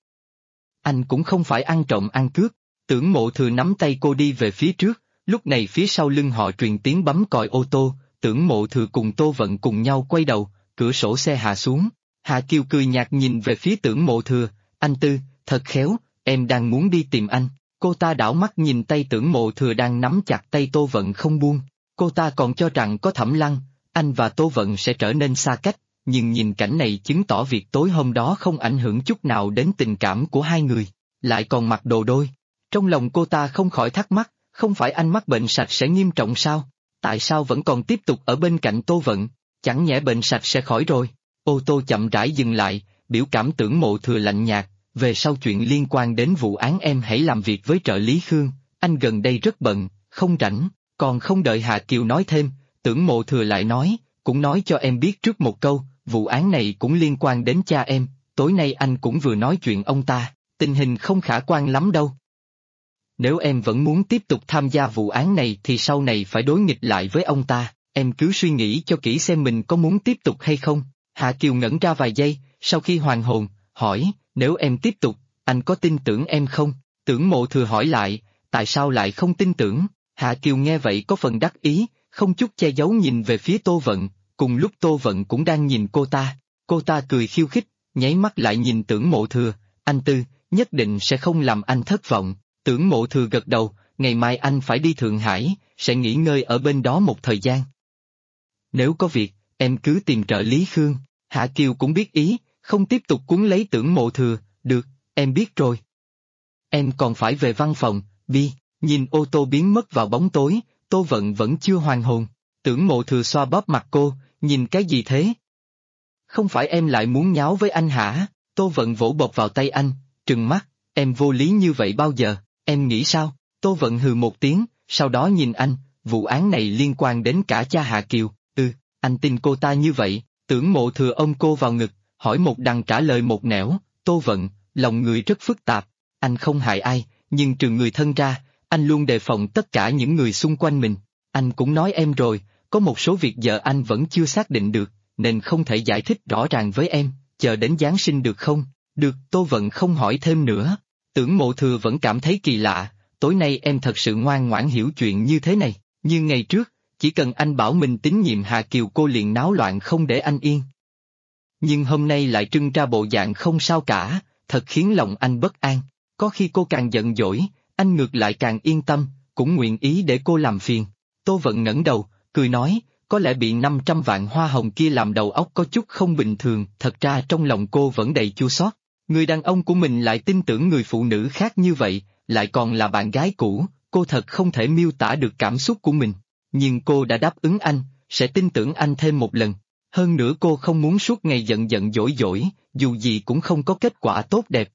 Anh cũng không phải ăn trộm ăn cướp. Tưởng Mộ Thừa nắm tay cô đi về phía trước, lúc này phía sau lưng họ truyền tiếng bấm còi ô tô, Tưởng Mộ Thừa cùng Tô Vận cùng nhau quay đầu, cửa sổ xe hạ xuống. Hạ Kiều cười nhạt nhìn về phía Tưởng Mộ Thừa, anh Tư, thật khéo, em đang muốn đi tìm anh. Cô ta đảo mắt nhìn tay Tưởng Mộ Thừa đang nắm chặt tay Tô Vận không buông. Cô ta còn cho rằng có Thẩm Lăng, anh và Tô Vận sẽ trở nên xa cách, nhưng nhìn cảnh này chứng tỏ việc tối hôm đó không ảnh hưởng chút nào đến tình cảm của hai người, lại còn mặc đồ đôi. Trong lòng cô ta không khỏi thắc mắc, không phải anh mắc bệnh sạch sẽ nghiêm trọng sao? Tại sao vẫn còn tiếp tục ở bên cạnh Tô Vận? Chẳng nhẽ bệnh sạch sẽ khỏi rồi? Ô tô chậm rãi dừng lại, biểu cảm Tưởng Mộ Thừa lạnh nhạt, về sau chuyện liên quan đến vụ án em hãy làm việc với trợ lý Khương, anh gần đây rất bận, không rảnh. Còn không đợi Hạ Kiều nói thêm, Tưởng Mộ Thừa lại nói, cũng nói cho em biết trước một câu, vụ án này cũng liên quan đến cha em, tối nay anh cũng vừa nói chuyện ông ta, tình hình không khả quan lắm đâu. Nếu em vẫn muốn tiếp tục tham gia vụ án này thì sau này phải đối nghịch lại với ông ta, em cứ suy nghĩ cho kỹ xem mình có muốn tiếp tục hay không. Hạ Kiều ngẩn ra vài giây, sau khi hoàn hồn, hỏi, nếu em tiếp tục, anh có tin tưởng em không? Tưởng Mộ Thừa hỏi lại, tại sao lại không tin tưởng? Hạ Kiều nghe vậy có phần đắc ý, không chút che giấu nhìn về phía Tô Vận, cùng lúc Tô Vận cũng đang nhìn cô ta cười khiêu khích, nháy mắt lại nhìn Tưởng Mộ Thừa, anh Tư, nhất định sẽ không làm anh thất vọng. Tưởng Mộ Thừa gật đầu, ngày mai anh phải đi Thượng Hải, sẽ nghỉ ngơi ở bên đó một thời gian. Nếu có việc, em cứ tìm trợ lý Khương. Hạ Kiều cũng biết ý, không tiếp tục cuốn lấy Tưởng Mộ Thừa, được, em biết rồi. Em còn phải về văn phòng, đi. Nhìn ô tô biến mất vào bóng tối, Tô Vận vẫn chưa hoàn hồn. Tưởng Mộ Thừa xoa bóp mặt cô, nhìn cái gì thế? Không phải em lại muốn nháo với anh hả? Tô Vận vỗ bột vào tay anh, trừng mắt, em vô lý như vậy bao giờ? Em nghĩ sao? Tô Vận hừ một tiếng, sau đó nhìn anh, vụ án này liên quan đến cả cha Hà Kiều, anh tin cô ta như vậy, Tưởng Mộ Thừa ôm cô vào ngực, hỏi một đằng trả lời một nẻo, Tô Vận, lòng người rất phức tạp, anh không hại ai, nhưng trừ người thân ra, anh luôn đề phòng tất cả những người xung quanh mình. Anh cũng nói em rồi, có một số việc giờ anh vẫn chưa xác định được, nên không thể giải thích rõ ràng với em, chờ đến Giáng sinh được không? Được, Tô Vận không hỏi thêm nữa. Tưởng Mộ Thừa vẫn cảm thấy kỳ lạ, tối nay em thật sự ngoan ngoãn hiểu chuyện như thế này, như ngày trước, chỉ cần anh bảo mình tín nhiệm Hà Kiều cô liền náo loạn không để anh yên. Nhưng hôm nay lại trưng ra bộ dạng không sao cả, thật khiến lòng anh bất an, có khi cô càng giận dỗi, anh ngược lại càng yên tâm, cũng nguyện ý để cô làm phiền. Tô Vận ngẩng đầu, cười nói, có lẽ bị 500 vạn hoa hồng kia làm đầu óc có chút không bình thường, thật ra trong lòng cô vẫn đầy chua xót. Người đàn ông của mình lại tin tưởng người phụ nữ khác như vậy, lại còn là bạn gái cũ, cô thật không thể miêu tả được cảm xúc của mình. Nhưng cô đã đáp ứng anh, sẽ tin tưởng anh thêm một lần. Hơn nữa cô không muốn suốt ngày giận giận dỗi dỗi, dù gì cũng không có kết quả tốt đẹp.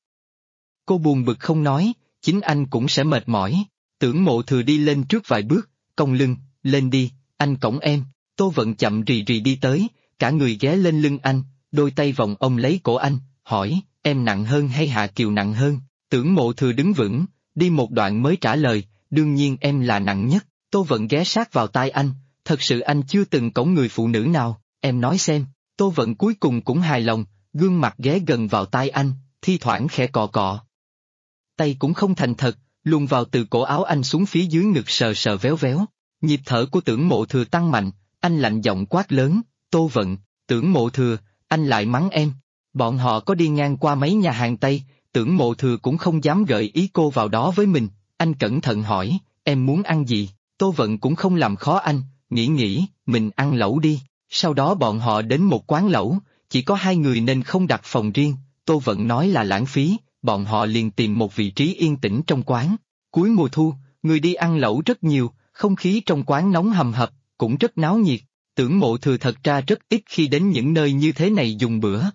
Cô buồn bực không nói, chính anh cũng sẽ mệt mỏi. Tưởng Mộ Thừa đi lên trước vài bước, cong lưng, lên đi, anh cõng em. Tô Vận chậm rì rì đi tới, cả người ghé lên lưng anh, đôi tay vòng ôm lấy cổ anh, hỏi, em nặng hơn hay Hạ Kiều nặng hơn? Tưởng Mộ Thừa đứng vững, đi một đoạn mới trả lời, đương nhiên em là nặng nhất. Tô Vận ghé sát vào tai anh, thật sự anh chưa từng cõng người phụ nữ nào, em nói xem. Tô Vận cuối cùng cũng hài lòng, gương mặt ghé gần vào tai anh, thi thoảng khẽ cọ cọ. Tay cũng không thành thật, luồn vào từ cổ áo anh xuống phía dưới ngực sờ sờ véo véo. Nhịp thở của Tưởng Mộ Thừa tăng mạnh, anh lạnh giọng quát lớn, Tô Vận, Tưởng Mộ Thừa, anh lại mắng em. Bọn họ có đi ngang qua mấy nhà hàng Tây, Tưởng Mộ Thừa cũng không dám gợi ý cô vào đó với mình, anh cẩn thận hỏi, em muốn ăn gì? Tô Vận cũng không làm khó anh, nghĩ, mình ăn lẩu đi. Sau đó bọn họ đến một quán lẩu, chỉ có hai người nên không đặt phòng riêng, Tô Vận nói là lãng phí, bọn họ liền tìm một vị trí yên tĩnh trong quán. Cuối mùa thu, người đi ăn lẩu rất nhiều, không khí trong quán nóng hầm hập, cũng rất náo nhiệt. Tưởng Mộ Thừa thật ra rất ít khi đến những nơi như thế này dùng bữa.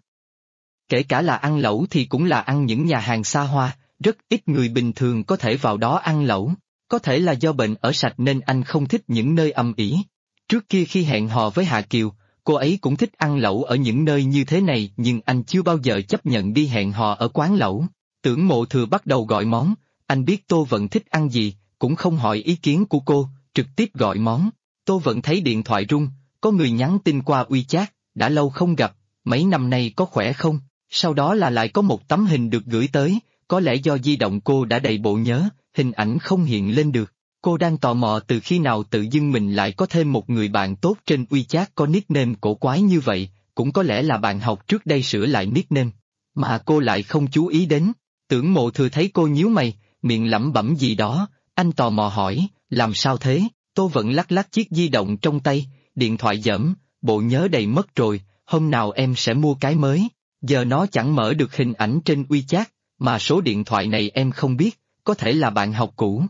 Kể cả là ăn lẩu thì cũng là ăn những nhà hàng xa hoa, rất ít người bình thường có thể vào đó ăn lẩu. Có thể là do bệnh ở sạch nên anh không thích những nơi ầm ĩ. Trước kia khi hẹn hò với Hạ Kiều, cô ấy cũng thích ăn lẩu ở những nơi như thế này nhưng anh chưa bao giờ chấp nhận đi hẹn hò ở quán lẩu. Tưởng Mộ Thừa bắt đầu gọi món, anh biết Tô Vận thích ăn gì, cũng không hỏi ý kiến của cô, trực tiếp gọi món. Tô Vận thấy điện thoại rung, có người nhắn tin qua WeChat, đã lâu không gặp, mấy năm nay có khỏe không? Sau đó là lại có một tấm hình được gửi tới, có lẽ do di động cô đã đầy bộ nhớ, hình ảnh không hiện lên được. Cô đang tò mò từ khi nào tự dưng mình lại có thêm một người bạn tốt trên WeChat có nickname cổ quái như vậy, cũng có lẽ là bạn học trước đây sửa lại nickname, mà cô lại không chú ý đến. Tưởng Mộ Thừa thấy cô nhíu mày, miệng lẩm bẩm gì đó, anh tò mò hỏi, làm sao thế? Tô Vận lắc lắc chiếc di động trong tay, điện thoại dởm, bộ nhớ đầy mất rồi, hôm nào em sẽ mua cái mới, giờ nó chẳng mở được hình ảnh trên WeChat, mà số điện thoại này em không biết, có thể là bạn học cũ.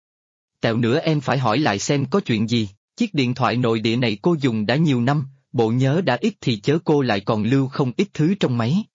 Tẹo nữa em phải hỏi lại xem có chuyện gì, chiếc điện thoại nội địa này cô dùng đã nhiều năm, bộ nhớ đã ít thì chớ cô lại còn lưu không ít thứ trong máy.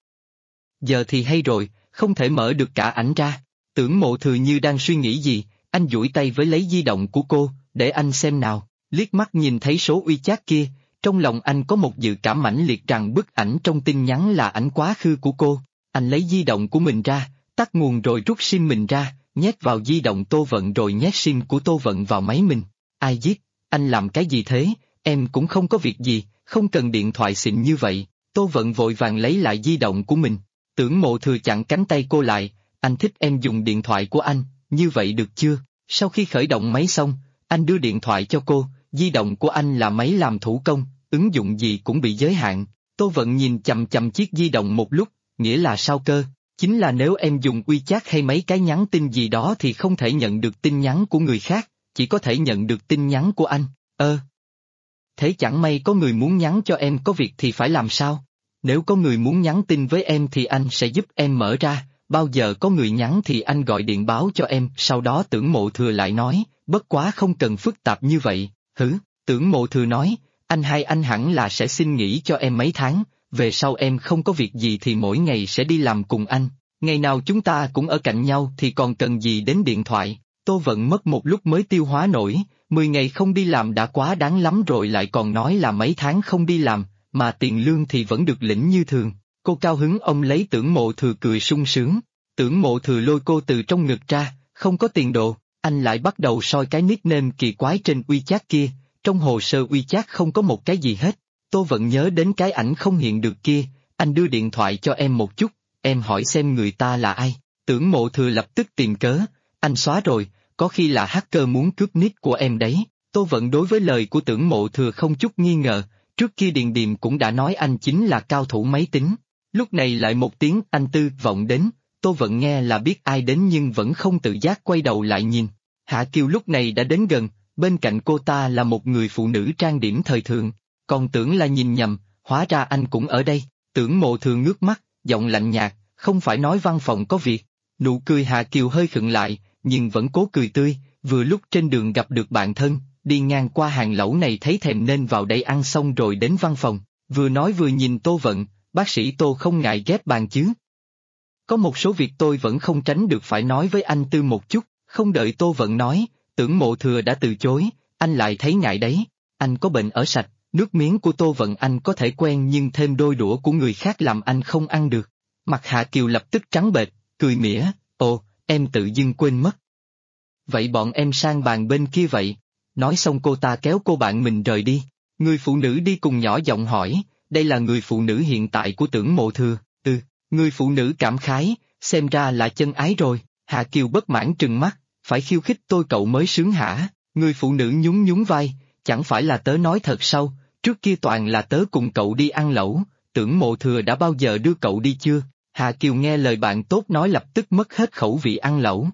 Giờ thì hay rồi, không thể mở được cả ảnh ra. Tưởng Mộ Thừa như đang suy nghĩ gì, anh duỗi tay với lấy di động của cô, để anh xem nào, liếc mắt nhìn thấy số WeChat kia, trong lòng anh có một dự cảm mãnh liệt rằng bức ảnh trong tin nhắn là ảnh quá khứ của cô. Anh lấy di động của mình ra, tắt nguồn rồi rút sim mình ra, nhét vào di động Tô Vận rồi nhét sim của Tô Vận vào máy mình. Ai giết, anh làm cái gì thế, em cũng không có việc gì, không cần điện thoại xịn như vậy. Tô Vận vội vàng lấy lại di động của mình. Tưởng Mộ Thừa chặn cánh tay cô lại, anh thích em dùng điện thoại của anh, như vậy được chưa? Sau khi khởi động máy xong, anh đưa điện thoại cho cô, di động của anh là máy làm thủ công, ứng dụng gì cũng bị giới hạn. Tô Vận nhìn chằm chằm chiếc di động một lúc, nghĩa là sao cơ? Chính là nếu em dùng WeChat hay mấy cái nhắn tin gì đó thì không thể nhận được tin nhắn của người khác, chỉ có thể nhận được tin nhắn của anh. Thế chẳng may có người muốn nhắn cho em có việc thì phải làm sao? Nếu có người muốn nhắn tin với em thì anh sẽ giúp em mở ra, bao giờ có người nhắn thì anh gọi điện báo cho em. Sau đó Tưởng Mộ Thừa lại nói, bất quá không cần phức tạp như vậy. Tưởng Mộ Thừa nói, anh hẳn là sẽ xin nghỉ cho em mấy tháng, về sau em không có việc gì thì mỗi ngày sẽ đi làm cùng anh. Ngày nào chúng ta cũng ở cạnh nhau thì còn cần gì đến điện thoại. Tô Vận mất một lúc mới tiêu hóa nổi, 10 ngày không đi làm đã quá đáng lắm rồi lại còn nói là mấy tháng không đi làm, mà tiền lương thì vẫn được lĩnh như thường. Cô cao hứng ôm lấy Tưởng Mộ Thừa cười sung sướng. Tưởng Mộ Thừa lôi cô từ trong ngực ra, không có tiền đồ, anh lại bắt đầu soi cái nickname kỳ quái trên WeChat kia, trong hồ sơ WeChat không có một cái gì hết. Tô Vận nhớ đến cái ảnh không hiện được kia, anh đưa điện thoại cho em một chút, em hỏi xem người ta là ai. Tưởng Mộ Thừa lập tức tìm cớ, anh xóa rồi, có khi là hacker muốn cướp nick của em đấy. Tô Vận đối với lời của Tưởng Mộ Thừa không chút nghi ngờ, trước kia Điền Điềm cũng đã nói anh chính là cao thủ máy tính. Lúc này lại một tiếng anh Tư vọng đến, Tô Vận nghe là biết ai đến nhưng vẫn không tự giác quay đầu lại nhìn. Hạ Kiều lúc này đã đến gần, bên cạnh cô ta là một người phụ nữ trang điểm thời thượng, còn tưởng là nhìn nhầm, hóa ra anh cũng ở đây. Tưởng Mộ Thừa ngước mắt, giọng lạnh nhạt, không phải nói văn phòng có việc. Nụ cười Hạ Kiều hơi khựng lại, nhưng vẫn cố cười tươi, vừa lúc trên đường gặp được bạn thân, đi ngang qua hàng lẩu này thấy thèm nên vào đây ăn xong rồi đến văn phòng, vừa nói vừa nhìn Tô Vận, bác sĩ Tô không ngại ghép bàn chứ. Có một số việc tôi vẫn không tránh được phải nói với anh Tư một chút, không đợi Tô Vận nói, Tưởng Mộ Thừa đã từ chối, anh lại thấy ngại đấy, anh có bệnh ở sạch, nước miếng của Tô Vận anh có thể quen nhưng thêm đôi đũa của người khác làm anh không ăn được. Mặt Hạ Kiều lập tức trắng bệch, cười mỉa, ồ, em tự dưng quên mất. Vậy bọn em sang bàn bên kia vậy. Nói xong cô ta kéo cô bạn mình rời đi. Người phụ nữ đi cùng nhỏ giọng hỏi, đây là người phụ nữ hiện tại của Tưởng Mộ Thừa. Người phụ nữ cảm khái, xem ra là chân ái rồi. Hạ Kiều bất mãn trừng mắt, phải khiêu khích tôi cậu mới sướng hả? Người phụ nữ nhún nhún vai, chẳng phải là tớ nói thật sao, trước kia toàn là tớ cùng cậu đi ăn lẩu, Tưởng Mộ Thừa đã bao giờ đưa cậu đi chưa? Hạ Kiều nghe lời bạn tốt nói lập tức mất hết khẩu vị ăn lẩu.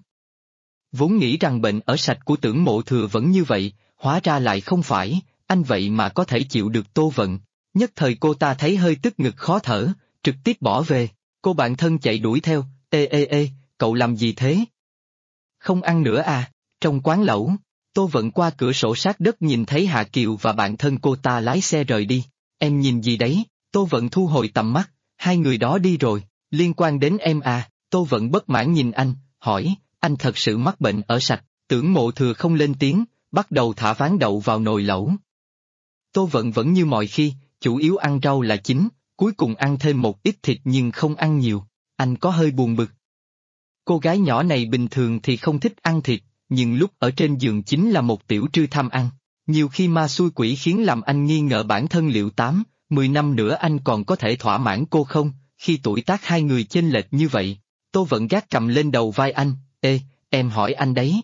Vốn nghĩ rằng bệnh ở sạch của Tưởng Mộ Thừa vẫn như vậy, hóa ra lại không phải, anh vậy mà có thể chịu được Tô Vận. Nhất thời cô ta thấy hơi tức ngực khó thở, trực tiếp bỏ về, cô bạn thân chạy đuổi theo, ê, cậu làm gì thế? Không ăn nữa à? Trong quán lẩu, Tô Vận qua cửa sổ sát đất nhìn thấy Hạ Kiều và bạn thân cô ta lái xe rời đi. Em nhìn gì đấy? Tô Vận thu hồi tầm mắt, hai người đó đi rồi, liên quan đến em à? Tô Vận bất mãn nhìn anh, hỏi, anh thật sự mắc bệnh ở sạch. Tưởng Mộ Thừa không lên tiếng, bắt đầu thả ván đậu vào nồi lẩu. Tô Vận vẫn như mọi khi, chủ yếu ăn rau là chính, cuối cùng ăn thêm một ít thịt nhưng không ăn nhiều, anh có hơi buồn bực. Cô gái nhỏ này bình thường thì không thích ăn thịt, nhưng lúc ở trên giường chính là một tiểu trư tham ăn. Nhiều khi ma xui quỷ khiến làm anh nghi ngờ bản thân liệu 8-10 năm nữa anh còn có thể thỏa mãn cô không, khi tuổi tác hai người chênh lệch như vậy. Tô Vận gác cầm lên đầu vai anh, ê, em hỏi anh đấy.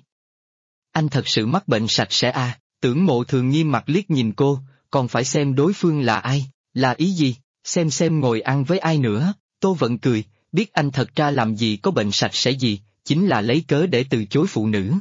Anh thật sự mắc bệnh sạch sẽ à? Tưởng Mộ Thừa nghiêm mặt liếc nhìn cô, còn phải xem đối phương là ai, là ý gì, xem ngồi ăn với ai nữa. Tô Vận cười, biết anh thật ra làm gì có bệnh sạch sẽ gì, chính là lấy cớ để từ chối phụ nữ.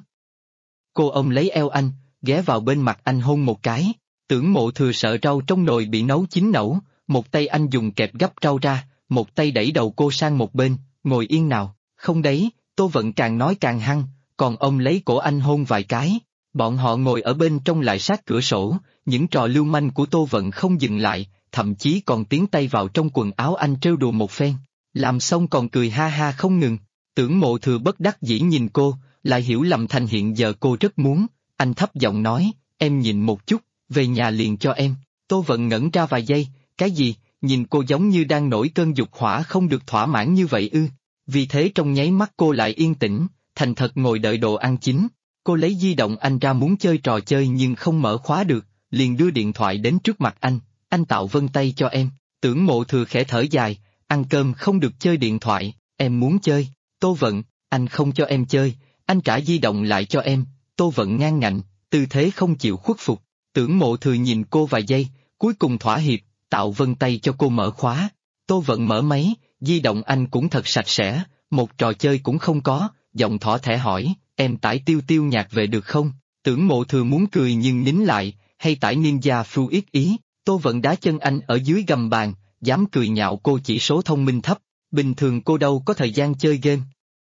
Cô ôm lấy eo anh, ghé vào bên mặt anh hôn một cái. Tưởng Mộ Thừa sợ rau trong nồi bị nấu chín nẩu, một tay anh dùng kẹp gắp rau ra, một tay đẩy đầu cô sang một bên, ngồi yên nào, không đấy. Tô Vận càng nói càng hăng, còn ông lấy cổ anh hôn vài cái. Bọn họ ngồi ở bên trong lại sát cửa sổ, những trò lưu manh của Tô Vận không dừng lại, thậm chí còn tiến tay vào trong quần áo anh trêu đùa một phen, làm xong còn cười ha ha không ngừng. Tưởng Mộ Thừa bất đắc dĩ nhìn cô, lại hiểu lầm thành hiện giờ cô rất muốn, anh thấp giọng nói, em nhìn một chút, về nhà liền cho em. Tô Vận ngẩn ra vài giây, cái gì, nhìn cô giống như đang nổi cơn dục hỏa không được thỏa mãn như vậy ư? Vì thế trong nháy mắt cô lại yên tĩnh, thành thật ngồi đợi đồ ăn chín. Cô lấy di động anh ra muốn chơi trò chơi nhưng không mở khóa được, liền đưa điện thoại đến trước mặt anh tạo vân tay cho em. Tưởng Mộ Thừa khẽ thở dài, ăn cơm không được chơi điện thoại, em muốn chơi. Tô Vận, anh không cho em chơi, anh trả di động lại cho em. Tô Vận ngang ngạnh, tư thế không chịu khuất phục. Tưởng Mộ Thừa nhìn cô vài giây, cuối cùng thỏa hiệp, tạo vân tay cho cô mở khóa. Tô Vận mở máy, di động anh cũng thật sạch sẽ, một trò chơi cũng không có, giọng thỏ thẻ hỏi, em tải tiêu tiêu nhạc về được không? Tưởng Mộ Thừa muốn cười nhưng nín lại, hay tải Ninja Fruit ý. Tô Vận đá chân anh ở dưới gầm bàn, dám cười nhạo cô chỉ số thông minh thấp, bình thường cô đâu có thời gian chơi game.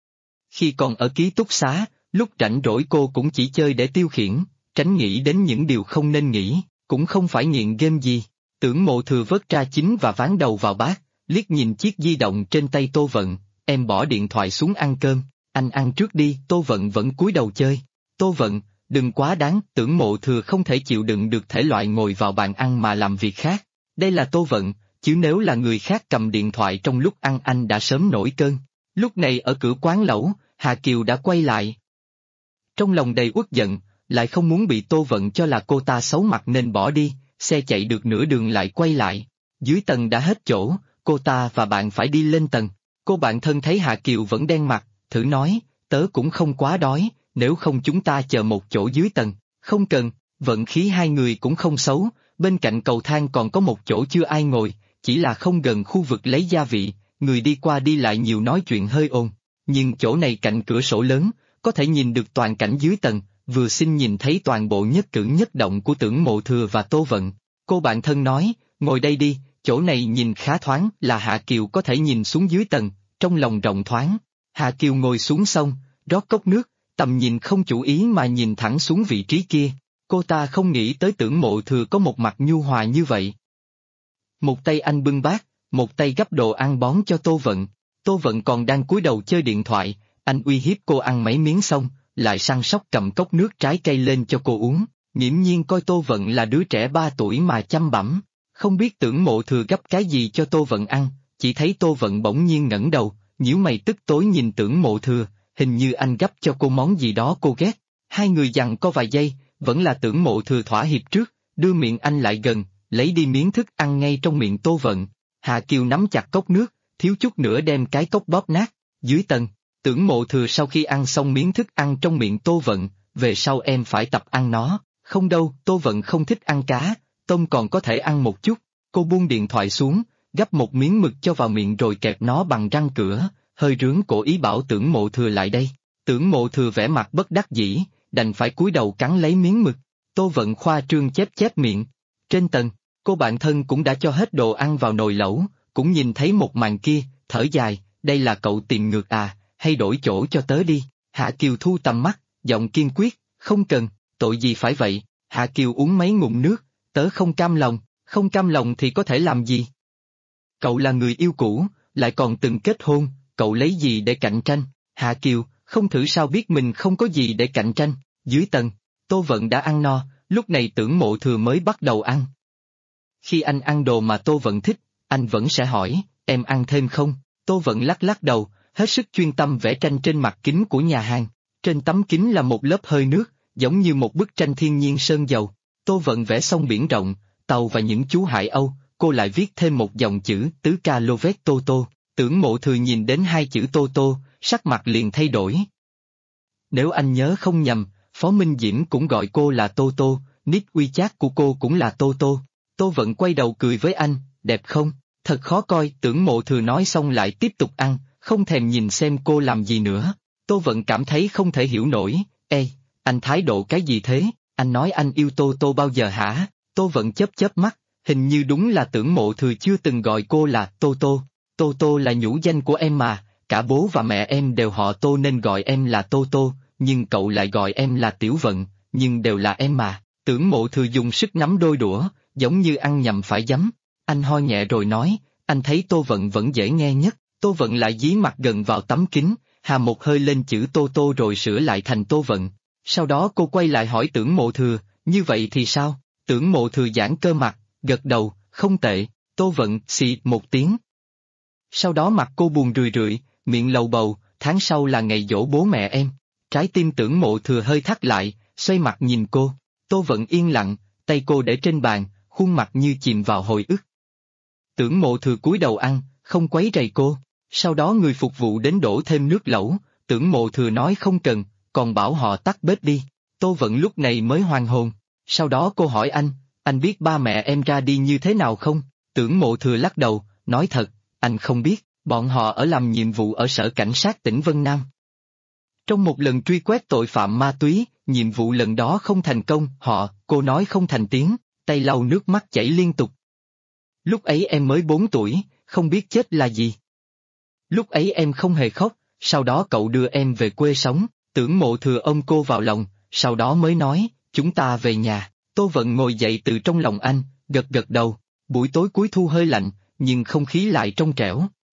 Khi còn ở ký túc xá, lúc rảnh rỗi cô cũng chỉ chơi để tiêu khiển, tránh nghĩ đến những điều không nên nghĩ, cũng không phải nghiện game gì. Tưởng Mộ Thừa vớt ra chính và ván đầu vào bát, liếc nhìn chiếc di động trên tay Tô Vận, em bỏ điện thoại xuống ăn cơm, anh ăn trước đi. Tô Vận vẫn cúi đầu chơi. Tô Vận, đừng quá đáng. Tưởng Mộ Thừa không thể chịu đựng được thể loại ngồi vào bàn ăn mà làm việc khác. Đây là Tô Vận, chứ nếu là người khác cầm điện thoại trong lúc ăn anh đã sớm nổi cơn. Lúc này ở cửa quán lẩu, Hà Kiều đã quay lại. Trong lòng đầy uất giận, lại không muốn bị Tô Vận cho là cô ta xấu mặt nên bỏ đi, xe chạy được nửa đường lại quay lại. Dưới tầng đã hết chỗ, cô ta và bạn phải đi lên tầng. Cô bạn thân thấy Hà Kiều vẫn đen mặt, thử nói, tớ cũng không quá đói, nếu không chúng ta chờ một chỗ dưới tầng. Không cần, vận khí hai người cũng không xấu, bên cạnh cầu thang còn có một chỗ chưa ai ngồi, chỉ là không gần khu vực lấy gia vị, người đi qua đi lại nhiều nói chuyện hơi ồn. Nhưng chỗ này cạnh cửa sổ lớn, có thể nhìn được toàn cảnh dưới tầng, vừa xin nhìn thấy toàn bộ nhất cử nhất động của Tưởng Mộ Thừa và Tô Vận. Cô bạn thân nói, ngồi đây đi, chỗ này nhìn khá thoáng. Là Hạ Kiều có thể nhìn xuống dưới tầng, trong lòng rộng thoáng. Hạ Kiều ngồi xuống xong, rót cốc nước, tầm nhìn không chủ ý mà nhìn thẳng xuống vị trí kia. Cô ta không nghĩ tới Tưởng Mộ Thừa có một mặt nhu hòa như vậy. Một tay anh bưng bát, một tay gắp đồ ăn bón cho Tô Vận. Tô Vận còn đang cúi đầu chơi điện thoại, anh uy hiếp cô ăn mấy miếng xong, lại săn sóc cầm cốc nước trái cây lên cho cô uống, nghiễm nhiên coi Tô Vận là đứa trẻ 3 tuổi mà chăm bẵm. Không biết Tưởng Mộ Thừa gấp cái gì cho Tô Vận ăn, chỉ thấy Tô Vận bỗng nhiên ngẩng đầu, nhíu mày tức tối nhìn Tưởng Mộ Thừa, hình như anh gấp cho cô món gì đó cô ghét. Hai người giằng co vài giây, vẫn là Tưởng Mộ Thừa thỏa hiệp trước, đưa miệng anh lại gần, lấy đi miếng thức ăn ngay trong miệng Tô Vận. Hà Kiều nắm chặt cốc nước, thiếu chút nữa đem cái cốc bóp nát. Dưới tầng, Tưởng Mộ Thừa sau khi ăn xong miếng thức ăn trong miệng Tô Vận, về sau em phải tập ăn nó. Không đâu, Tô Vận không thích ăn cá, tôm còn có thể ăn một chút. Cô buông điện thoại xuống, gắp một miếng mực cho vào miệng rồi kẹp nó bằng răng cửa, hơi rướn cổ ý bảo Tưởng Mộ Thừa lại đây. Tưởng Mộ Thừa vẻ mặt bất đắc dĩ, đành phải cúi đầu cắn lấy miếng mực. Tô Vận khoa trương chép chép miệng. Trên tầng, cô bạn thân cũng đã cho hết đồ ăn vào nồi lẩu, cũng nhìn thấy một màn kia, thở dài, đây là cậu tìm ngược à, hay đổi chỗ cho tớ đi. Hạ Kiều thu tầm mắt, giọng kiên quyết, không cần, tội gì phải vậy. Hạ Kiều uống mấy ngụm nước, tớ không cam lòng, không cam lòng thì có thể làm gì? Cậu là người yêu cũ, lại còn từng kết hôn, cậu lấy gì để cạnh tranh? Hạ Kiều, không thử sao biết mình không có gì để cạnh tranh. Dưới tầng, Tô Vận đã ăn no, lúc này Tưởng Mộ Thừa mới bắt đầu ăn. Khi anh ăn đồ mà Tô Vận thích, anh vẫn sẽ hỏi, em ăn thêm không? Tô Vận lắc lắc đầu, hết sức chuyên tâm vẽ tranh trên mặt kính của nhà hàng. Trên tấm kính là một lớp hơi nước, giống như một bức tranh thiên nhiên sơn dầu. Tô Vận vẽ xong biển rộng, tàu và những chú hải âu, cô lại viết thêm một dòng chữ tứ ca lô vét tô tô. Tưởng Mộ Thừa nhìn đến hai chữ tô tô, sắc mặt liền thay đổi. Nếu anh nhớ không nhầm, Phó Minh Diễm cũng gọi cô là Tô Tô, nick WeChat của cô cũng là Tô Tô. Tô Vận quay đầu cười với anh, đẹp không? Thật khó coi. Tưởng Mộ Thừa nói xong lại tiếp tục ăn, không thèm nhìn xem cô làm gì nữa. Tô Vận cảm thấy không thể hiểu nổi, ê, anh thái độ cái gì thế? Anh nói anh yêu Tô Tô bao giờ hả? Tô Vận chớp chớp mắt, hình như đúng là Tưởng Mộ Thừa chưa từng gọi cô là Tô Tô. Tô Tô là nhũ danh của em mà, cả bố và mẹ em đều họ Tô nên gọi em là Tô Tô, nhưng cậu lại gọi em là Tiểu Vận, nhưng đều là em mà. Tưởng Mộ Thừa dùng sức nắm đôi đũa, giống như ăn nhầm phải giấm. Anh ho nhẹ rồi nói, anh thấy Tô Vận vẫn dễ nghe nhất. Tô Vận lại dí mặt gần vào tấm kính, hà một hơi lên chữ Tô Tô rồi sửa lại thành Tô Vận. Sau đó cô quay lại hỏi Tưởng Mộ Thừa, như vậy thì sao? Tưởng Mộ Thừa giãn cơ mặt, gật đầu, không tệ. Tô Vận xì một tiếng. Sau đó mặt cô buồn rười rượi, miệng lầu bầu, tháng sau là ngày giỗ bố mẹ em. Trái tim Tưởng Mộ Thừa hơi thắt lại, xoay mặt nhìn cô. Tô Vận yên lặng, tay cô để trên bàn, khuôn mặt như chìm vào hồi ức. Tưởng Mộ Thừa cúi đầu ăn, không quấy rầy cô. Sau đó người phục vụ đến đổ thêm nước lẩu, Tưởng Mộ Thừa nói không cần, còn bảo họ tắt bếp đi. Tô Vận lúc này mới hoàn hồn. Sau đó cô hỏi anh biết ba mẹ em ra đi như thế nào không? Tưởng Mộ Thừa lắc đầu, nói thật, anh không biết, bọn họ ở làm nhiệm vụ ở sở cảnh sát tỉnh Vân Nam. Trong một lần truy quét tội phạm ma túy, nhiệm vụ lần đó không thành công, cô nói không thành tiếng, tay lau nước mắt chảy liên tục. Lúc ấy em mới 4 tuổi, không biết chết là gì. Lúc ấy em không hề khóc, sau đó cậu đưa em về quê sống, Tưởng Mộ Thừa ôm cô vào lòng, sau đó mới nói, chúng ta về nhà. Tô Vận ngồi dậy từ trong lòng anh, gật gật đầu. Buổi tối cuối thu hơi lạnh, nhưng không khí lại trong trẻo.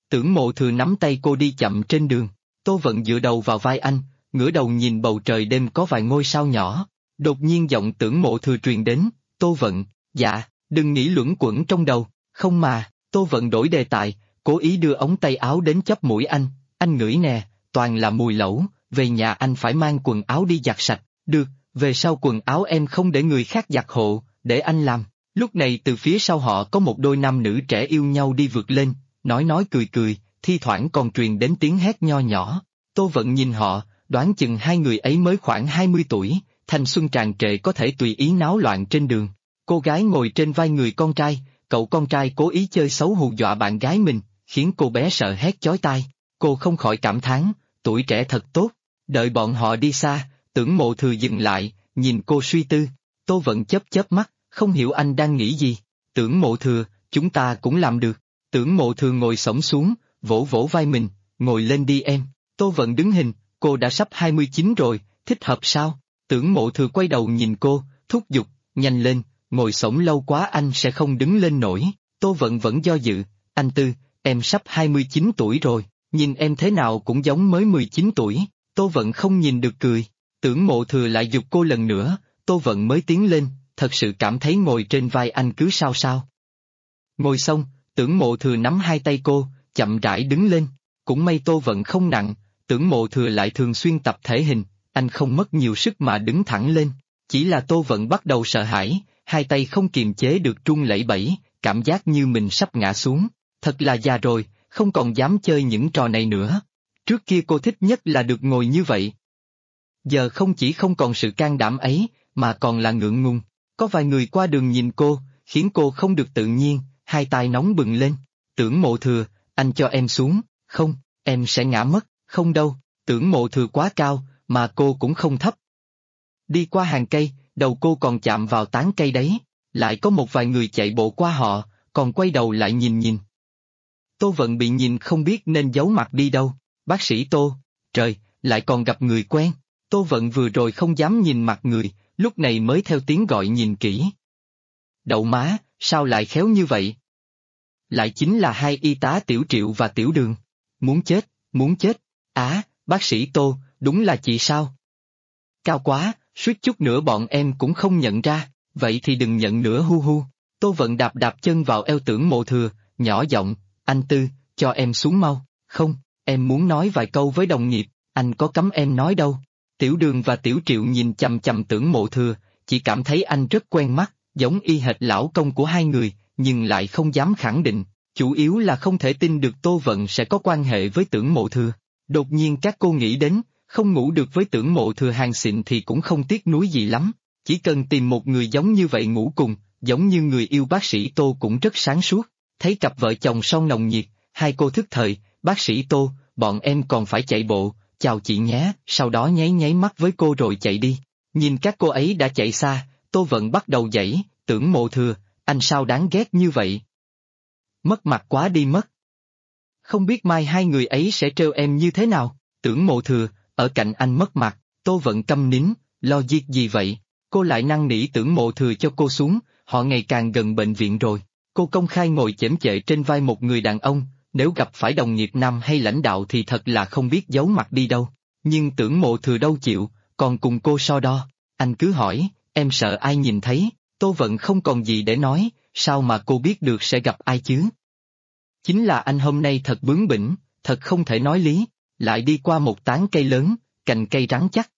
Tưởng Mộ Thừa nắm tay cô đi chậm trên đường. Tô Vận dựa đầu vào vai anh, ngửa đầu nhìn bầu trời đêm có vài ngôi sao nhỏ. Đột nhiên giọng Tưởng Mộ Thừa truyền đến, Tô Vận, dạ, đừng nghĩ luẩn quẩn trong đầu, không mà, Tô Vận đổi đề tài, cố ý đưa ống tay áo đến chóp mũi anh ngửi nè, toàn là mùi lẩu, về nhà anh phải mang quần áo đi giặt sạch, được, về sau quần áo em không để người khác giặt hộ, để anh làm. Lúc này từ phía sau họ có một đôi nam nữ trẻ yêu nhau đi vượt lên, nói cười cười, thi thoảng còn truyền đến tiếng hét nho nhỏ. Tô Vận nhìn họ, đoán chừng hai người ấy mới khoảng 20 tuổi, thanh xuân tràn trề có thể tùy ý náo loạn trên đường. Cô gái ngồi trên vai người con trai, cậu con trai cố ý chơi xấu hù dọa bạn gái mình, khiến cô bé sợ hét chói tai. Cô không khỏi cảm thán, tuổi trẻ thật tốt. Đợi bọn họ đi xa, Tưởng Mộ Thừa dừng lại, nhìn cô suy tư. Tô Vận chớp mắt, không hiểu anh đang nghĩ gì. Tưởng Mộ Thừa, chúng ta cũng làm được. Tưởng Mộ Thừa ngồi xổm xuống, vỗ vỗ vai mình, ngồi lên đi em. Tô Vận đứng hình, cô đã sắp 29 rồi, thích hợp sao? Tưởng Mộ Thừa quay đầu nhìn cô, thúc giục, nhanh lên, ngồi xổm lâu quá anh sẽ không đứng lên nổi. Tô Vận vẫn do dự, anh Tư, em sắp 29 tuổi rồi, nhìn em thế nào cũng giống mới 19 tuổi. Tô Vận không nhìn được cười. Tưởng Mộ Thừa lại giục cô lần nữa, Tô Vận mới tiến lên, thật sự cảm thấy ngồi trên vai anh cứ sao sao. Ngồi xong, Tưởng Mộ Thừa nắm hai tay cô, chậm rãi đứng lên. Cũng may Tô Vận không nặng, Tưởng Mộ Thừa lại thường xuyên tập thể hình, anh không mất nhiều sức mà đứng thẳng lên. Chỉ là Tô Vận bắt đầu sợ hãi, hai tay không kiềm chế được run lẩy bẩy, cảm giác như mình sắp ngã xuống. Thật là già rồi, không còn dám chơi những trò này nữa. Trước kia cô thích nhất là được ngồi như vậy. Giờ không chỉ không còn sự can đảm ấy, mà còn là ngượng ngùng. Có vài người qua đường nhìn cô, khiến cô không được tự nhiên, hai tai nóng bừng lên. Tưởng Mộ Thừa, anh cho em xuống, không, em sẽ ngã mất, không đâu, Tưởng Mộ Thừa quá cao, mà cô cũng không thấp. Đi qua hàng cây, đầu cô còn chạm vào tán cây đấy, lại có một vài người chạy bộ qua họ, còn quay đầu lại nhìn. Tô Vận bị nhìn không biết nên giấu mặt đi đâu. Bác sĩ Tô, trời, lại còn gặp người quen. Tô Vận vừa rồi không dám nhìn mặt người, lúc này mới theo tiếng gọi nhìn kỹ. Đậu má, sao lại khéo như vậy? Lại chính là hai y tá Tiểu Triệu và Tiểu Đường. Muốn chết. Bác sĩ Tô, đúng là chị sao? Cao quá, suýt chút nữa bọn em cũng không nhận ra, vậy thì đừng nhận nữa hu. Tô Vận đạp chân vào eo Tưởng Mộ Thừa, nhỏ giọng, anh Tư, cho em xuống mau. Không, em muốn nói vài câu với đồng nghiệp, anh có cấm em nói đâu. Tiểu Đường và Tiểu Triệu nhìn chằm Tưởng Mộ Thừa, chỉ cảm thấy anh rất quen mắt, giống y hệt lão công của hai người, nhưng lại không dám khẳng định, chủ yếu là không thể tin được Tô Vận sẽ có quan hệ với Tưởng Mộ Thừa. Đột nhiên các cô nghĩ đến, không ngủ được với Tưởng Mộ Thừa hàng xịn thì cũng không tiếc nuối gì lắm, chỉ cần tìm một người giống như vậy ngủ cùng, giống như người yêu bác sĩ Tô cũng rất sáng suốt. Thấy cặp vợ chồng son nồng nhiệt, hai cô thức thời, bác sĩ Tô, bọn em còn phải chạy bộ, chào chị nhé, sau đó nháy mắt với cô rồi chạy đi. Nhìn các cô ấy đã chạy xa, Tô Vận bắt đầu giãy, Tưởng Mộ Thừa, anh sao đáng ghét như vậy? Mất mặt quá đi mất. Không biết mai hai người ấy sẽ trêu em như thế nào? Tưởng Mộ Thừa, ở cạnh anh mất mặt. Tô Vận câm nín, lo việc gì vậy? Cô lại năn nỉ Tưởng Mộ Thừa cho cô xuống, họ ngày càng gần bệnh viện rồi. Cô công khai ngồi chễm chệ trên vai một người đàn ông, nếu gặp phải đồng nghiệp nam hay lãnh đạo thì thật là không biết giấu mặt đi đâu. Nhưng Tưởng Mộ Thừa đâu chịu, còn cùng cô so đo. Anh cứ hỏi, em sợ ai nhìn thấy? Tô Vận không còn gì để nói, sao mà cô biết được sẽ gặp ai chứ? Chính là anh hôm nay thật bướng bỉnh, thật không thể nói lý, lại đi qua một tán cây lớn, cành cây rắn chắc.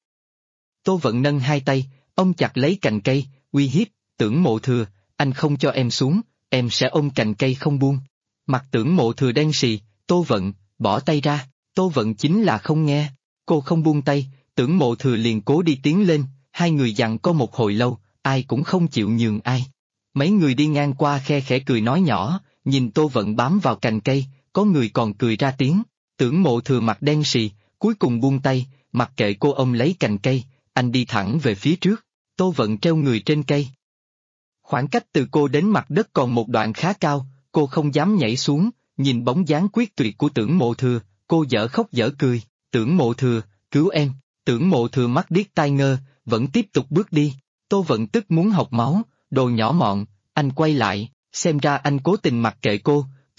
Tô Vận nâng hai tay, ôm chặt lấy cành cây, uy hiếp, Tưởng Mộ Thừa, anh không cho em xuống, em sẽ ôm cành cây không buông. Mặt Tưởng Mộ Thừa đen sì, Tô Vận, bỏ tay ra, Tô Vận chính là không nghe, cô không buông tay, Tưởng Mộ Thừa liền cố đi tiến lên, hai người giằng co một hồi lâu, ai cũng không chịu nhường ai. Mấy người đi ngang qua khe khẽ cười nói nhỏ, nhìn Tô Vận bám vào cành cây, có người còn cười ra tiếng. Tưởng Mộ Thừa mặt đen sì, cuối cùng buông tay, mặc kệ cô ôm lấy cành cây, anh đi thẳng về phía trước. Tô Vận treo người trên cây. Khoảng cách từ cô đến mặt đất còn một đoạn khá cao, cô không dám nhảy xuống, nhìn bóng dáng quyết tuyệt của Tưởng Mộ Thừa, cô dở khóc dở cười. Tưởng Mộ Thừa, cứu em. Tưởng Mộ Thừa mắt điếc tai ngơ, vẫn tiếp tục bước đi. Tô Vận tức muốn học máu, đồ nhỏ mọn, anh quay lại, xem ra anh cố tình mặc kệ cô.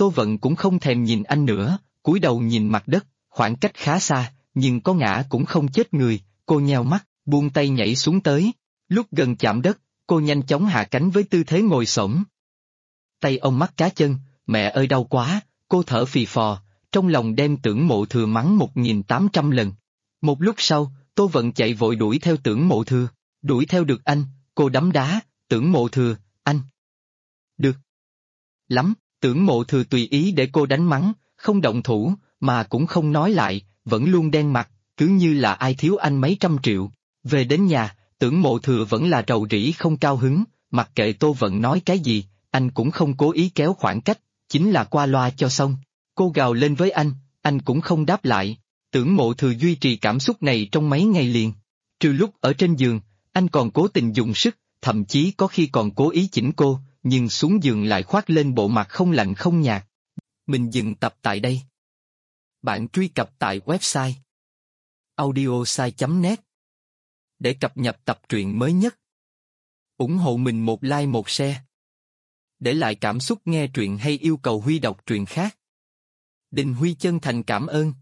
Tô Vận cũng không thèm nhìn anh nữa, cúi đầu nhìn mặt đất, khoảng cách khá xa, nhưng có ngã cũng không chết người, cô nheo mắt, buông tay nhảy xuống tới. Lúc gần chạm đất, cô nhanh chóng hạ cánh với tư thế ngồi xổm. Tay ông mắc cá chân, mẹ ơi đau quá, cô thở phì phò, trong lòng đem Tưởng Mộ Thừa mắng 1.800 lần. Một lúc sau, Tô Vận chạy vội đuổi theo Tưởng Mộ Thừa, đuổi theo được anh, cô đấm đá, Tưởng Mộ Thừa, anh. Được. Lắm, Tưởng Mộ Thừa tùy ý để cô đánh mắng, không động thủ, mà cũng không nói lại, vẫn luôn đen mặt, cứ như là ai thiếu anh mấy trăm triệu. Về đến nhà, Tưởng Mộ Thừa vẫn là rầu rĩ không cao hứng, mặc kệ Tô Vận nói cái gì, anh cũng không cố ý kéo khoảng cách, chính là qua loa cho xong. Cô gào lên với anh cũng không đáp lại. Tưởng Mộ Thừa duy trì cảm xúc này trong mấy ngày liền. Trừ lúc ở trên giường, anh còn cố tình dùng sức, thậm chí có khi còn cố ý chỉnh cô, nhưng xuống giường lại khoác lên bộ mặt không lạnh không nhạt. Mình dừng tập tại đây. Bạn truy cập tại website audiosai.net để cập nhật tập truyện mới nhất. Ủng hộ mình một like một share. Để lại cảm xúc nghe truyện hay yêu cầu Huy đọc truyện khác. Đình Huy chân thành cảm ơn.